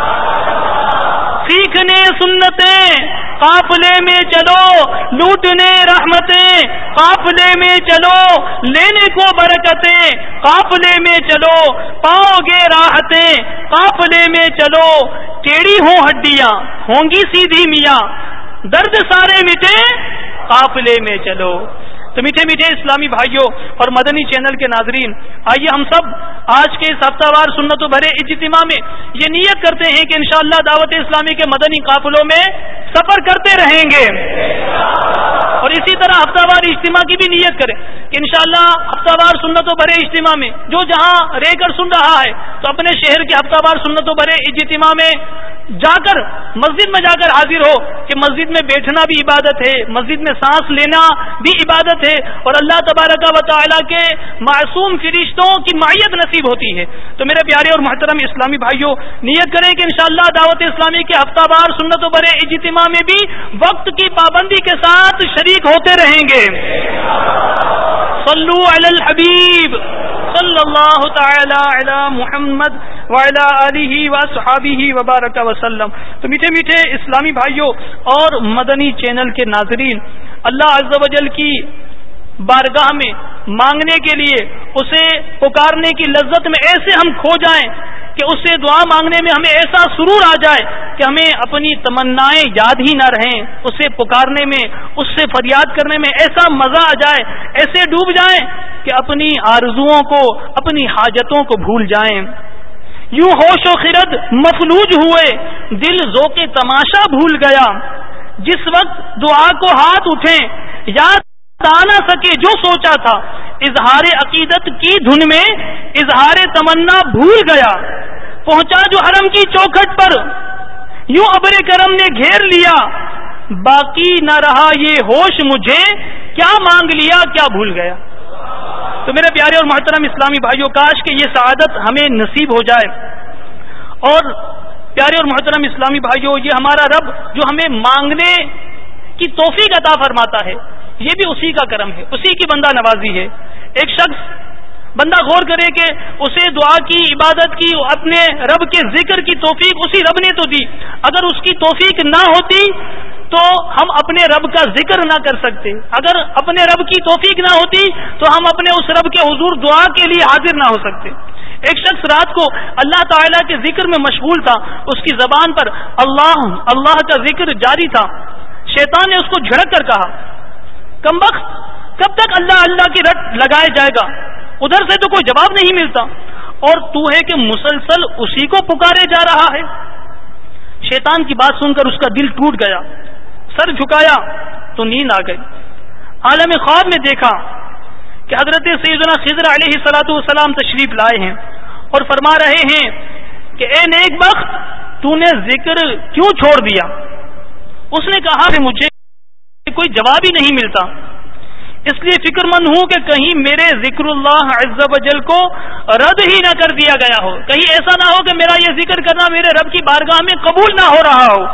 سیکھنے سنتیں قافلے میں چلو، لوٹنے رحمتیں قافلے میں چلو، لینے کو برکتیں قافلے میں چلو، پاؤ گے راحتیں قافلے میں چلو. ٹیڑھی ہوں ہڈیاں ہوں گی سیدھی میاں، درد سارے مٹے قافلے میں چلو. تو میٹھے میٹھے اسلامی بھائیوں اور مدنی چینل کے ناظرین، آئیے ہم سب آج کے اس ہفتہ وار سنتوں بھرے اجتماع میں یہ نیت کرتے ہیں کہ انشاءاللہ دعوت اسلامی کے مدنی قافلوں میں سفر کرتے رہیں گے، اور اسی طرح ہفتہ وار اجتماع کی بھی نیت کریں کہ انشاءاللہ ہفتہ وار سنتوں بھرے اجتماع میں جو جہاں رہ کر سن رہا ہے تو اپنے شہر کے ہفتہ وار سنتوں بھرے اجتماع میں جا کر مسجد میں جا کر حاضر ہو کہ مسجد میں بیٹھنا بھی عبادت ہے، مسجد میں سانس لینا بھی عبادت ہے، اور اللہ تبارک و تعالی کے معصوم فرشتوں کی معیت نصیب ہوتی ہے۔ تو میرے پیارے اور محترم اسلامی بھائیوں، نیت کریں کہ انشاءاللہ دعوت اسلامی کے ہفتہ وار سنتوں بھرے اجتماع میں بھی وقت کی پابندی کے ساتھ شریک ہوتے رہیں گے۔ صلو علی الحبیب صلی اللہ تعالی علی محمد وعلی آلہ واصحابہ وبارک وسلم۔ تو میٹھے میٹھے اسلامی بھائیوں اور مدنی چینل کے ناظرین، اللہ عز و جل کی بارگاہ میں مانگنے کے لیے، اسے پکارنے کی لذت میں ایسے ہم کھو جائیں کہ اس سے دعا مانگنے میں ہمیں ایسا سرور آ جائے کہ ہمیں اپنی تمنائیں یاد ہی نہ رہیں، اسے پکارنے میں، اس سے فریاد کرنے میں ایسا مزہ آ جائے، ایسے ڈوب جائیں کہ اپنی آرزوؤں کو، اپنی حاجتوں کو بھول جائیں۔ یوں ہوش و خرد مفلوج ہوئے، دل ذوق تماشا بھول گیا، جس وقت دعا کو ہاتھ اٹھیں یاد آ نہ سکے جو سوچا تھا، اظہار عقیدت کی دھن میں اظہار تمنا بھول گیا، پہنچا جو حرم کی چوکھٹ پر یوں ابر کرم نے گھیر لیا، باقی نہ رہا یہ ہوش مجھے، کیا مانگ لیا کیا بھول گیا۔ تو میرے پیارے اور محترم اسلامی بھائیوں، کاش کہ یہ سعادت ہمیں نصیب ہو جائے۔ اور پیارے اور محترم اسلامی بھائیوں، یہ ہمارا رب جو ہمیں مانگنے کی توفیق عطا فرماتا ہے، یہ بھی اسی کا کرم ہے، اسی کی بندہ نوازی ہے۔ ایک شخص بندہ غور کرے کہ اسے دعا کی، عبادت کی، اپنے رب کے ذکر کی توفیق اسی رب نے تو دی، اگر اس کی توفیق نہ ہوتی تو ہم اپنے رب کا ذکر نہ کر سکتے، اگر اپنے رب کی توفیق نہ ہوتی تو ہم اپنے اس رب کے حضور دعا کے لیے حاضر نہ ہو سکتے۔ ایک شخص رات کو اللہ تعالیٰ کے ذکر میں مشغول تھا، اس کی زبان پر اللہ اللہ کا ذکر جاری تھا، شیطان نے اس کو جھڑک کر کہا، کمبخت کب تک اللہ اللہ کی رٹ لگائے جائے گا، ادھر سے تو کوئی جواب نہیں ملتا، اور تو ہے کہ مسلسل اسی کو پکارے جا رہا ہے۔ شیطان کی بات سن کر اس کا دل ٹوٹ گیا، سر جھکایا تو نیند آ گئی۔ عالم خواب میں دیکھا کہ حضرت سیدنا خضر علیہ الصلوۃ والسلام تشریف لائے ہیں اور فرما رہے ہیں کہ اے نیک بخت، تو نے ذکر کیوں چھوڑ دیا؟ اس نے کہا کہ مجھے کوئی جواب ہی نہیں ملتا، اس لیے فکر مند ہوں کہ کہیں میرے ذکر اللہ عز و جل کو رد ہی نہ کر دیا گیا ہو، کہیں ایسا نہ ہو کہ میرا یہ ذکر کرنا میرے رب کی بارگاہ میں قبول نہ ہو رہا ہو۔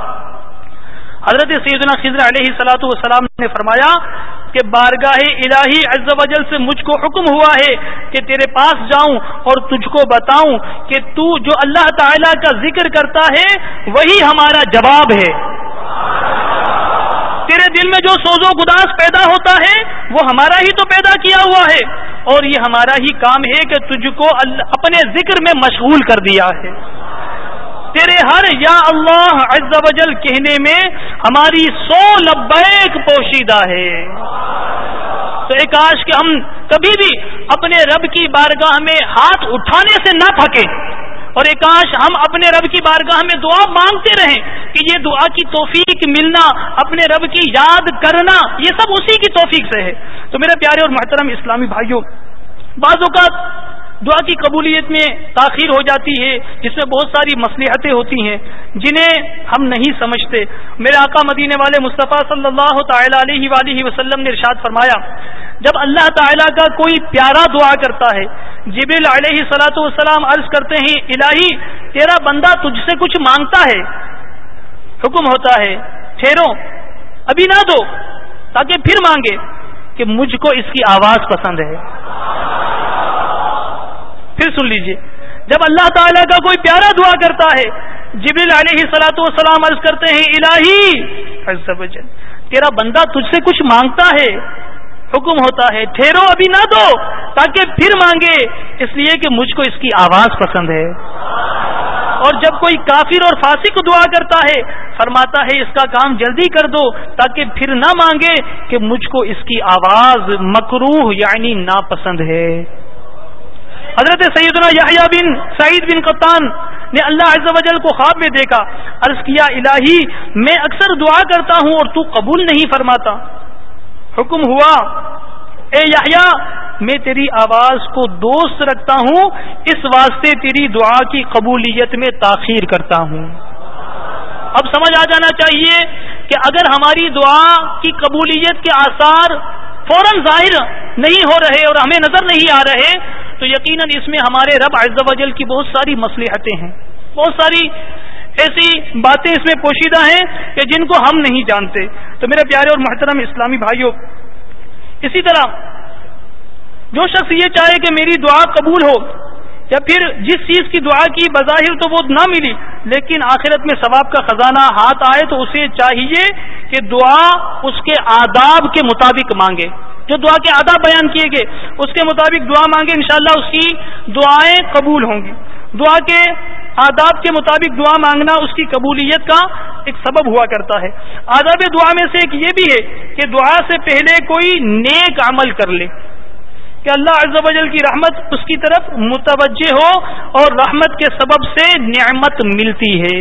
حضرت سیدنا خضر علیہ الصلوۃ والسلام نے فرمایا کہ بارگاہ الہی عز و جل سے مجھ کو حکم ہوا ہے کہ تیرے پاس جاؤں اور تجھ کو بتاؤں کہ تو جو اللہ تعالی کا ذکر کرتا ہے وہی ہمارا جواب ہے، تیرے دل میں جو سوز و گداس پیدا ہوتا ہے وہ ہمارا ہی تو پیدا کیا ہوا ہے، اور یہ ہمارا ہی کام ہے کہ تجھ کو اپنے ذکر میں مشغول کر دیا ہے، تیرے ہر یا اللہ عز و جل کہنے میں ہماری سو لبیک پوشیدہ ہے۔ تو ایک کاش کہ ہم کبھی بھی اپنے رب کی بارگاہ میں ہاتھ اٹھانے سے نہ تھکیں، اور ایک کاش ہم اپنے رب کی بارگاہ میں دعا مانگتے رہیں کہ یہ دعا کی توفیق ملنا، اپنے رب کی یاد کرنا، یہ سب اسی کی توفیق سے ہے۔ تو میرے پیارے اور محترم اسلامی بھائیوں، بعض اوقات دعا کی قبولیت میں تاخیر ہو جاتی ہے، جس میں بہت ساری مصلحتیں ہوتی ہیں جنہیں ہم نہیں سمجھتے۔ میرے آقا مدینے والے مصطفیٰ صلی اللہ تعالی علیہ وآلہ وسلم نے ارشاد فرمایا، جب اللہ تعالیٰ کا کوئی پیارا دعا کرتا ہے، جبریل علیہ الصلوۃ والسلام عرض کرتے ہیں الہی تیرا بندہ تجھ سے کچھ مانگتا ہے، حکم ہوتا ہے ٹھہرو ابھی نہ دو تاکہ پھر مانگے کہ مجھ کو اس کی آواز پسند ہے۔ پھر سن لیجئے، جب اللہ تعالیٰ کا کوئی پیارا دعا کرتا ہے، جبریل علیہ الصلوۃ والسلام عرض کرتے ہیں الہی عز و جل تیرا بندہ تجھ سے کچھ مانگتا ہے، حکم ہوتا ہے ٹھہرو ابھی نہ دو تاکہ پھر مانگے، اس لیے کہ مجھ کو اس کی آواز پسند ہے۔ اور جب کوئی کافر اور فاسق دعا کرتا ہے فرماتا ہے اس کا کام جلدی کر دو تاکہ پھر نہ مانگے کہ مجھ کو اس کی آواز مکروہ یعنی ناپسند ہے۔ حضرت سیدنا یحییٰ بن سعید بن قطان نے اللہ عز و جل کو خواب میں دیکھا، عرض کیا الہی میں اکثر دعا کرتا ہوں اور تو قبول نہیں فرماتا۔ حکم ہوا اے یحییٰ میں تیری آواز کو دوست رکھتا ہوں، اس واسطے تیری دعا کی قبولیت میں تاخیر کرتا ہوں۔ اب سمجھ آ جانا چاہیے کہ اگر ہماری دعا کی قبولیت کے آثار فوراً ظاہر نہیں ہو رہے اور ہمیں نظر نہیں آ رہے تو یقیناً اس میں ہمارے رب عز و جل کی بہت ساری مصلحتیں ہیں، بہت ساری ایسی باتیں اس میں پوشیدہ ہیں کہ جن کو ہم نہیں جانتے۔ تو میرے پیارے اور محترم اسلامی بھائیوں، اسی طرح جو شخص یہ چاہے کہ میری دعا قبول ہو یا پھر جس چیز کی دعا کی بظاہر تو وہ نہ ملی لیکن آخرت میں ثواب کا خزانہ ہاتھ آئے تو اسے چاہیے کہ دعا اس کے آداب کے مطابق مانگے، جو دعا کے آداب بیان کیے گئے اس کے مطابق دعا مانگے، انشاءاللہ اس کی دعائیں قبول ہوں گی۔ دعا کے آداب کے مطابق دعا مانگنا اس کی قبولیت کا ایک سبب ہوا کرتا ہے۔ آداب دعا میں سے ایک یہ بھی ہے کہ دعا سے پہلے کوئی نیک عمل کر لے کہ اللہ عز و جل کی رحمت اس کی طرف متوجہ ہو اور رحمت کے سبب سے نعمت ملتی ہے۔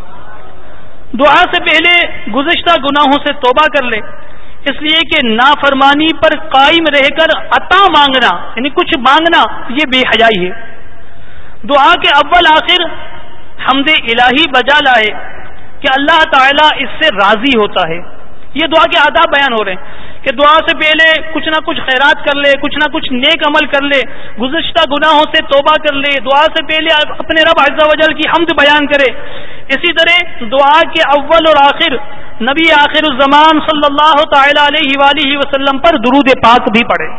دعا سے پہلے گزشتہ گناہوں سے توبہ کر لے، اس لیے کہ نافرمانی پر قائم رہ کر عطا مانگنا یعنی کچھ مانگنا یہ بے حیائی ہے۔ دعا کے اول آخر حمد الہی بجا لائے کہ اللہ تعالیٰ اس سے راضی ہوتا ہے۔ یہ دعا کے آداب بیان ہو رہے ہیں کہ دعا سے پہلے کچھ نہ کچھ خیرات کر لے، کچھ نہ کچھ نیک عمل کر لے، گزشتہ گناہوں سے توبہ کر لے، دعا سے پہلے اپنے رب عز و جل کی حمد بیان کرے۔ اسی طرح دعا کے اول اور آخر نبی آخر الزمان صلی اللہ تعالی علیہ وآلہ وسلم پر درود پاک بھی پڑھے۔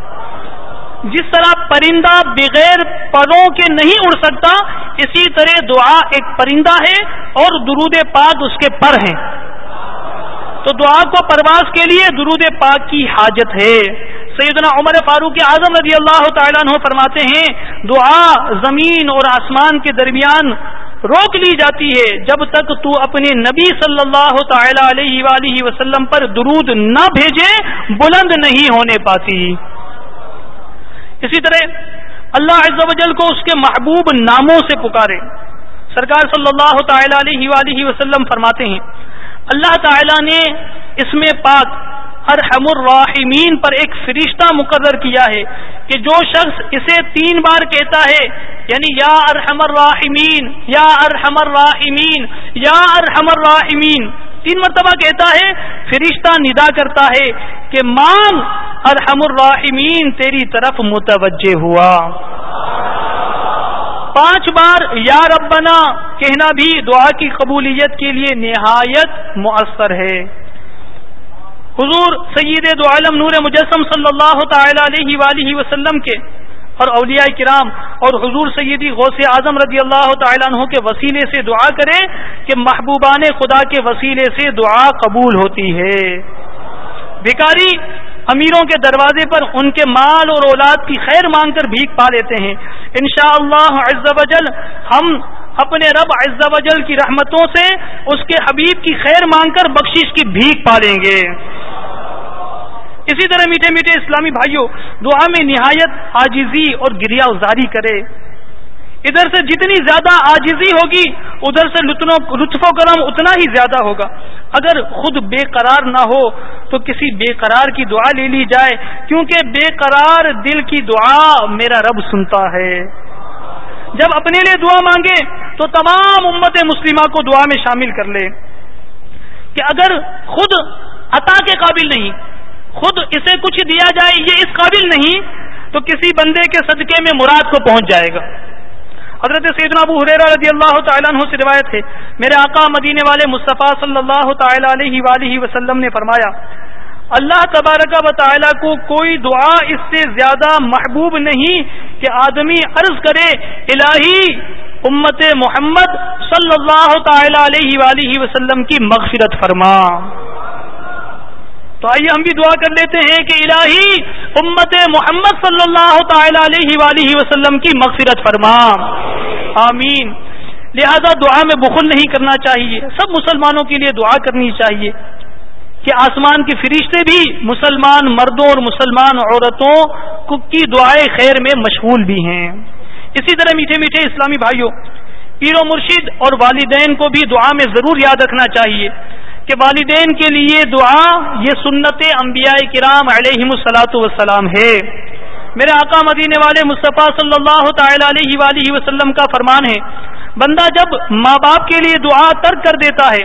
جس طرح پرندہ بغیر پروں کے نہیں اڑ سکتا، اسی طرح دعا ایک پرندہ ہے اور درود پاک اس کے پر ہیں، تو دعا کو پرواز کے لیے درود پاک کی حاجت ہے۔ سیدنا عمر فاروق اعظم رضی اللہ تعالیٰ عنہ فرماتے ہیں دعا زمین اور آسمان کے درمیان روک لی جاتی ہے جب تک تو اپنے نبی صلی اللہ تعالی علیہ وآلہ وسلم پر درود نہ بھیجے بلند نہیں ہونے پاتی۔ اسی طرح اللہ عز و جل کو اس کے محبوب ناموں سے پکارے۔ سرکار صلی اللہ تعالی علیہ وآلہ وسلم فرماتے ہیں اللہ تعالیٰ نے اسم پاک ارحم الراحمین پر ایک فرشتہ مقرر کیا ہے کہ جو شخص اسے تین بار کہتا ہے یعنی یا ارحم الراحمین یا ارحم الراحمین یا ارحم الراحمین تین مرتبہ کہتا ہے، فرشتہ ندا کرتا ہے کہ مانگ، ارحم الراحمین تیری طرف متوجہ ہوا۔ پانچ بار یا ربنا کہنا بھی دعا کی قبولیت کے لیے نہایت مؤثر ہے۔ حضور سید دو عالم نور مجسم صلی اللہ تعالی علیہ وآلہ وسلم کے اور اولیاء کرام اور حضور سیدی غوث اعظم رضی اللہ تعالی عنہ کے وسیلے سے دعا کرے کہ محبوبان خدا کے وسیلے سے دعا قبول ہوتی ہے۔ بھکاری امیروں کے دروازے پر ان کے مال اور اولاد کی خیر مانگ کر بھیک پا لیتے ہیں، انشاءاللہ عز و جل ہم اپنے رب عز و جل کی رحمتوں سے اس کے حبیب کی خیر مانگ کر بخشش کی بھیک پا لیں گے۔ اسی طرح میٹھے میٹھے اسلامی بھائیوں، دعا میں نہایت عاجزی اور گریہ ازاری کرے۔ ادھر سے جتنی زیادہ عاجزی ہوگی ادھر سے لطف و کرم اتنا ہی زیادہ ہوگا۔ اگر خود بے قرار نہ ہو تو کسی بے قرار کی دعا لے لی جائے، کیونکہ بے قرار دل کی دعا میرا رب سنتا ہے۔ جب اپنے لیے دعا مانگے تو تمام امت مسلمہ کو دعا میں شامل کر لے کہ اگر خود عطا کے قابل نہیں، خود اسے کچھ دیا جائے یہ اس قابل نہیں، تو کسی بندے کے صدقے میں مراد کو پہنچ جائے گا۔ حضرت سیدنا ابو ہریرہ رضی اللہ تعالیٰ عنہ سے روایت ہے، میرے آقا مدینے والے مصطفیٰ صلی اللہ تعالی علیہ وآلہ وسلم نے فرمایا، اللہ تبارک و تعالی کو کوئی دعا اس سے زیادہ محبوب نہیں کہ آدمی عرض کرے الہی امت محمد صلی اللہ تعالی علیہ وآلہ وسلم کی مغفرت فرما۔ تو آئیے ہم بھی دعا کر لیتے ہیں کہ الہی امت محمد صلی اللہ تعالی علیہ وآلہ وسلم کی مغفرت فرما، آمین۔ لہذا دعا میں بخل نہیں کرنا چاہیے. سب مسلمانوں کے لیے دعا کرنی چاہیے کہ آسمان کے فرشتے بھی مسلمان مردوں اور مسلمان عورتوں کی دعائے خیر میں مشغول بھی ہیں. اسی طرح میٹھے میٹھے اسلامی بھائیوں، پیر و مرشد اور والدین کو بھی دعا میں ضرور یاد رکھنا چاہیے کہ والدین کے لیے دعا یہ سنت انبیاء کرام علیہم الصلاۃ والسلام ہے. میرے آقا مدینے والے مصطفیٰ صلی اللہ تعالی علیہ وآلہ وسلم کا فرمان ہے، بندہ جب ماں باپ کے لیے دعا ترک کر دیتا ہے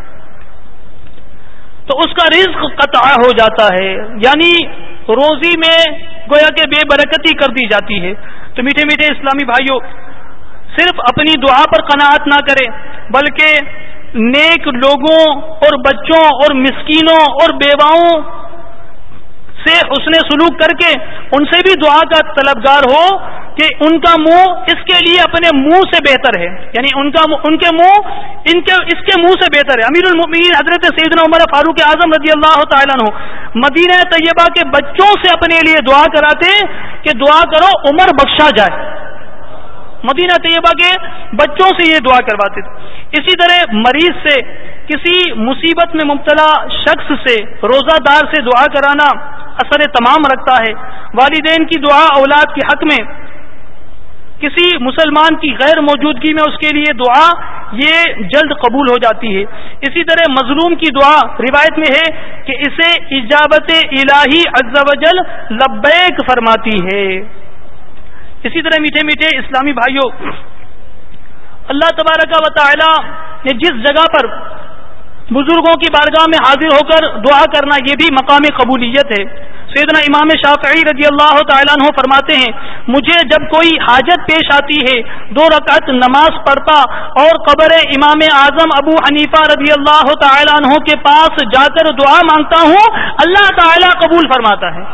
تو اس کا رزق قطع ہو جاتا ہے، یعنی روزی میں گویا کہ بے برکتی کر دی جاتی ہے. تو میٹھے میٹھے اسلامی بھائیوں، صرف اپنی دعا پر قناعت نہ کریں بلکہ نیک لوگوں اور بچوں اور مسکینوں اور بیواؤں سے حسن سلوک کر کے ان سے بھی دعا کا طلبگار ہو کہ ان کا منہ اس کے لیے اپنے منہ سے بہتر ہے، یعنی ان کا ان کے منہ ان کے اس کے منہ سے بہتر ہے. امیر المؤمنین حضرت سیدنا عمر فاروق اعظم رضی اللہ تعالیٰ عنہ مدینہ طیبہ کے بچوں سے اپنے لیے دعا کراتے کہ دعا کرو عمر بخشا جائے. مدینہ طیبہ کے بچوں سے یہ دعا کرواتے تھے. اسی طرح مریض سے، کسی مصیبت میں مبتلا شخص سے، روزہ دار سے دعا کرانا اثر تمام رکھتا ہے. والدین کی دعا اولاد کے حق میں، کسی مسلمان کی غیر موجودگی میں اس کے لیے دعا یہ جلد قبول ہو جاتی ہے. اسی طرح مظلوم کی دعا روایت میں ہے کہ اسے اجابت الہی عز و جل لبیک فرماتی ہے. اسی طرح میٹھے میٹھے اسلامی بھائیوں، اللہ تبارک و تعالی نے جس جگہ پر بزرگوں کی بارگاہ میں حاضر ہو کر دعا کرنا یہ بھی مقام قبولیت ہے. سیدنا امام شافعی رضی اللہ تعالیٰ عنہ فرماتے ہیں، مجھے جب کوئی حاجت پیش آتی ہے دو رکعت نماز پڑھتا اور قبر امام اعظم ابو حنیفہ رضی اللہ تعالیٰ عنہ کے پاس جا کر دعا مانگتا ہوں، اللہ تعالیٰ قبول فرماتا ہے.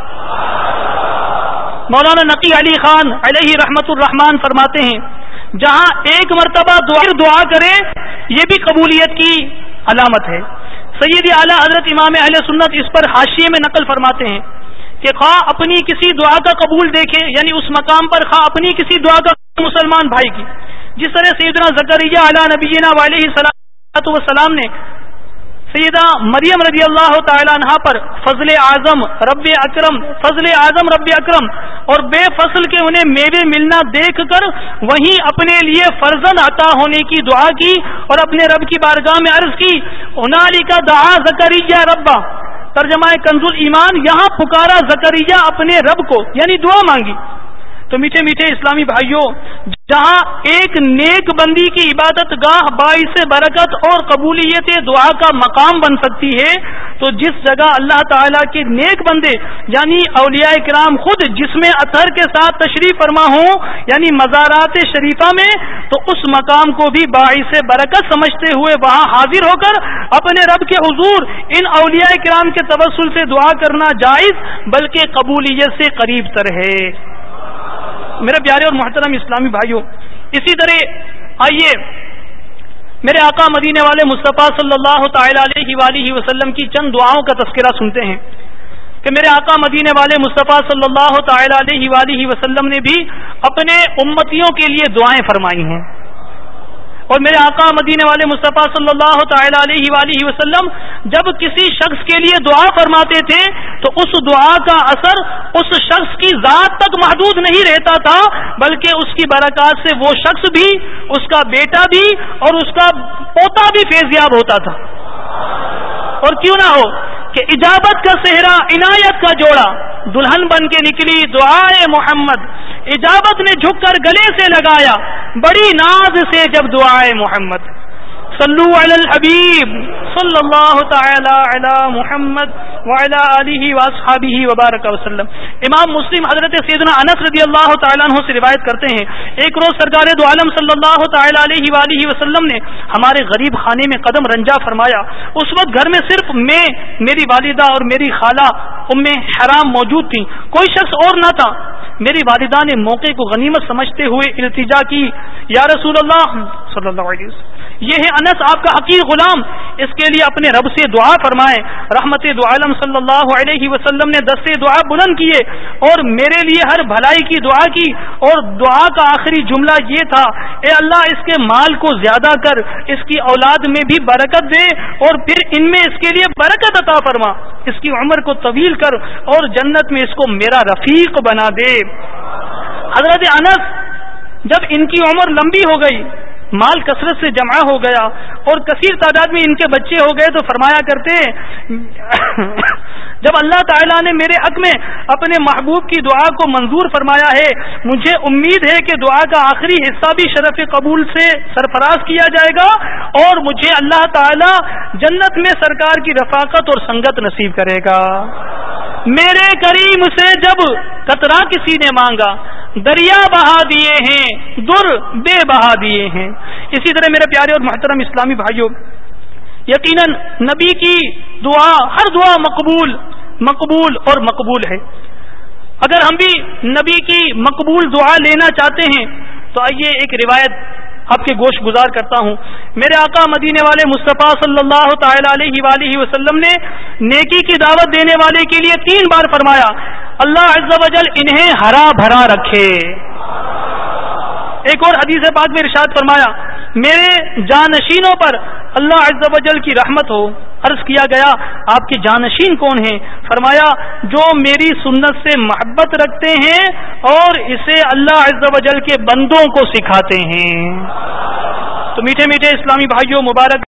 مولانا نقی علی خان علیہ رحمت الرحمان فرماتے ہیں، جہاں ایک مرتبہ دعا دعا کرے یہ بھی قبولیت کی علامت ہے. سید اعلیٰ حضرت امام اہل سنت اس پر حاشیے میں نقل فرماتے ہیں کہ خواہ اپنی کسی دعا کا قبول دیکھیں، یعنی اس مقام پر خواہ اپنی کسی دعا کا مسلمان بھائی کی، جس طرح سیدنا زکریا علی نبینا علیہ الصلوۃ والسلام نے سیدہ مریم رضی اللہ تعالی عنہا پر فضل اعظم رب اکرم فضل اعظم رب اکرم اور بے فصل کے انہیں میوے ملنا دیکھ کر وہیں اپنے لیے فرزند عطا ہونے کی دعا کی اور اپنے رب کی بارگاہ میں عرض کی، ہنالک دعا زکریا ربا. ترجمہ کنز الایمان، یہاں پکارا زکریا اپنے رب کو، یعنی دعا مانگی. تو میٹھے میٹھے اسلامی بھائیوں، جہاں ایک نیک بندی کی عبادت گاہ باعث برکت اور قبولیت دعا کا مقام بن سکتی ہے، تو جس جگہ اللہ تعالیٰ کے نیک بندے یعنی اولیاء کرام خود جسم اطہر کے ساتھ تشریف فرما ہوں، یعنی مزارات شریفہ میں، تو اس مقام کو بھی باعث برکت سمجھتے ہوئے وہاں حاضر ہو کر اپنے رب کے حضور ان اولیاء کرام کے توسل سے دعا کرنا جائز بلکہ قبولیت سے قریب تر ہے. میرے پیارے اور محترم اسلامی بھائیوں، اسی طرح آئیے میرے آقا مدینے والے مصطفیٰ صلی اللہ تعالی علیہ وآلہ وسلم کی چند دعاؤں کا تذکرہ سنتے ہیں کہ میرے آقا مدینے والے مصطفیٰ صلی اللہ تعالی علیہ وآلہ وسلم نے بھی اپنے امتیوں کے لیے دعائیں فرمائی ہیں. اور میرے آقا مدینے والے مصطفیٰ صلی اللہ تعالی علیہ وآلہ وسلم جب کسی شخص کے لیے دعا فرماتے تھے تو اس دعا کا اثر اس شخص کی ذات تک محدود نہیں رہتا تھا، بلکہ اس کی برکات سے وہ شخص بھی، اس کا بیٹا بھی اور اس کا پوتا بھی فیضیاب ہوتا تھا. اور کیوں نہ ہو کہ اجابت کا صحرا عنایت کا جوڑا دلہن بن کے نکلی دعائے محمد، اجابت نے جھک کر گلے سے لگایا بڑی ناز سے جب دعائے محمد. صلو علی الحبیب صلی اللہ تعالی علی محمد وعلی آلہ واصحابہ وبارک وسلم. امام مسلم حضرت سیدنا انس رضی اللہ تعالیٰ عنہ سے روایت کرتے ہیں، ایک روز سرکار دو عالم صلی اللہ تعالی علیہ وآلہ وسلم نے ہمارے غریب خانے میں قدم رنجا فرمایا. اس وقت گھر میں صرف میں، میری والدہ اور میری خالہ ام حرام موجود تھیں، کوئی شخص اور نہ تھا. میری والدہ نے موقع کو غنیمت سمجھتے ہوئے التجا کی، یا رسول اللہ صلی اللہ علیہ وسلم، یہ ہے انس آپ کا حقیر غلام، اس کے لیے اپنے رب سے دعا فرمائیں. رحمت دو عالم صلی اللہ علیہ وسلم نے دستے دعا بلند کیے اور میرے لیے ہر بھلائی کی دعا کی, اور دعا کا آخری جملہ یہ تھا, اے اللہ اس کے مال کو زیادہ کر, اس کی اولاد میں بھی برکت دے, اور پھر ان میں اس کے لیے برکت عطا فرما, اس کی عمر کو طویل کر اور جنت میں اس کو میرا رفیق بنا دے. حضرت انس جب ان کی عمر لمبی ہو گئی, مال کثرت سے جمع ہو گیا اور کثیر تعداد میں ان کے بچے ہو گئے, تو فرمایا کرتے جب اللہ تعالیٰ نے میرے حق میں اپنے محبوب کی دعا کو منظور فرمایا ہے, مجھے امید ہے کہ دعا کا آخری حصہ بھی شرف قبول سے سرفراز کیا جائے گا, اور مجھے اللہ تعالیٰ جنت میں سرکار کی رفاقت اور سنگت نصیب کرے گا. میرے کریم سے جب قطرہ کسی نے مانگا, دریا بہا دیے ہیں, در بے بہا دیے ہیں. اسی طرح میرے پیارے اور محترم اسلامی بھائیوں, یقیناً نبی کی دعا, ہر دعا مقبول مقبول اور مقبول ہے. اگر ہم بھی نبی کی مقبول دعا لینا چاہتے ہیں تو آئیے ایک روایت آپ کے گوش گزار کرتا ہوں. میرے آقا مدینے والے مصطفیٰ صلی اللہ تعالی علیہ وآلہ وسلم نے نیکی کی دعوت دینے والے کے لیے تین بار فرمایا, اللہ عز و جل انہیں ہرا بھرا رکھے. ایک اور حدیث پاک میں ارشاد فرمایا, میرے جانشینوں پر اللہ عز و جل کی رحمت ہو. عرض کیا گیا آپ کے جانشین کون ہیں؟ فرمایا جو میری سنت سے محبت رکھتے ہیں اور اسے اللہ عز و جل کے بندوں کو سکھاتے ہیں. تو میٹھے میٹھے اسلامی بھائیوں, مبارک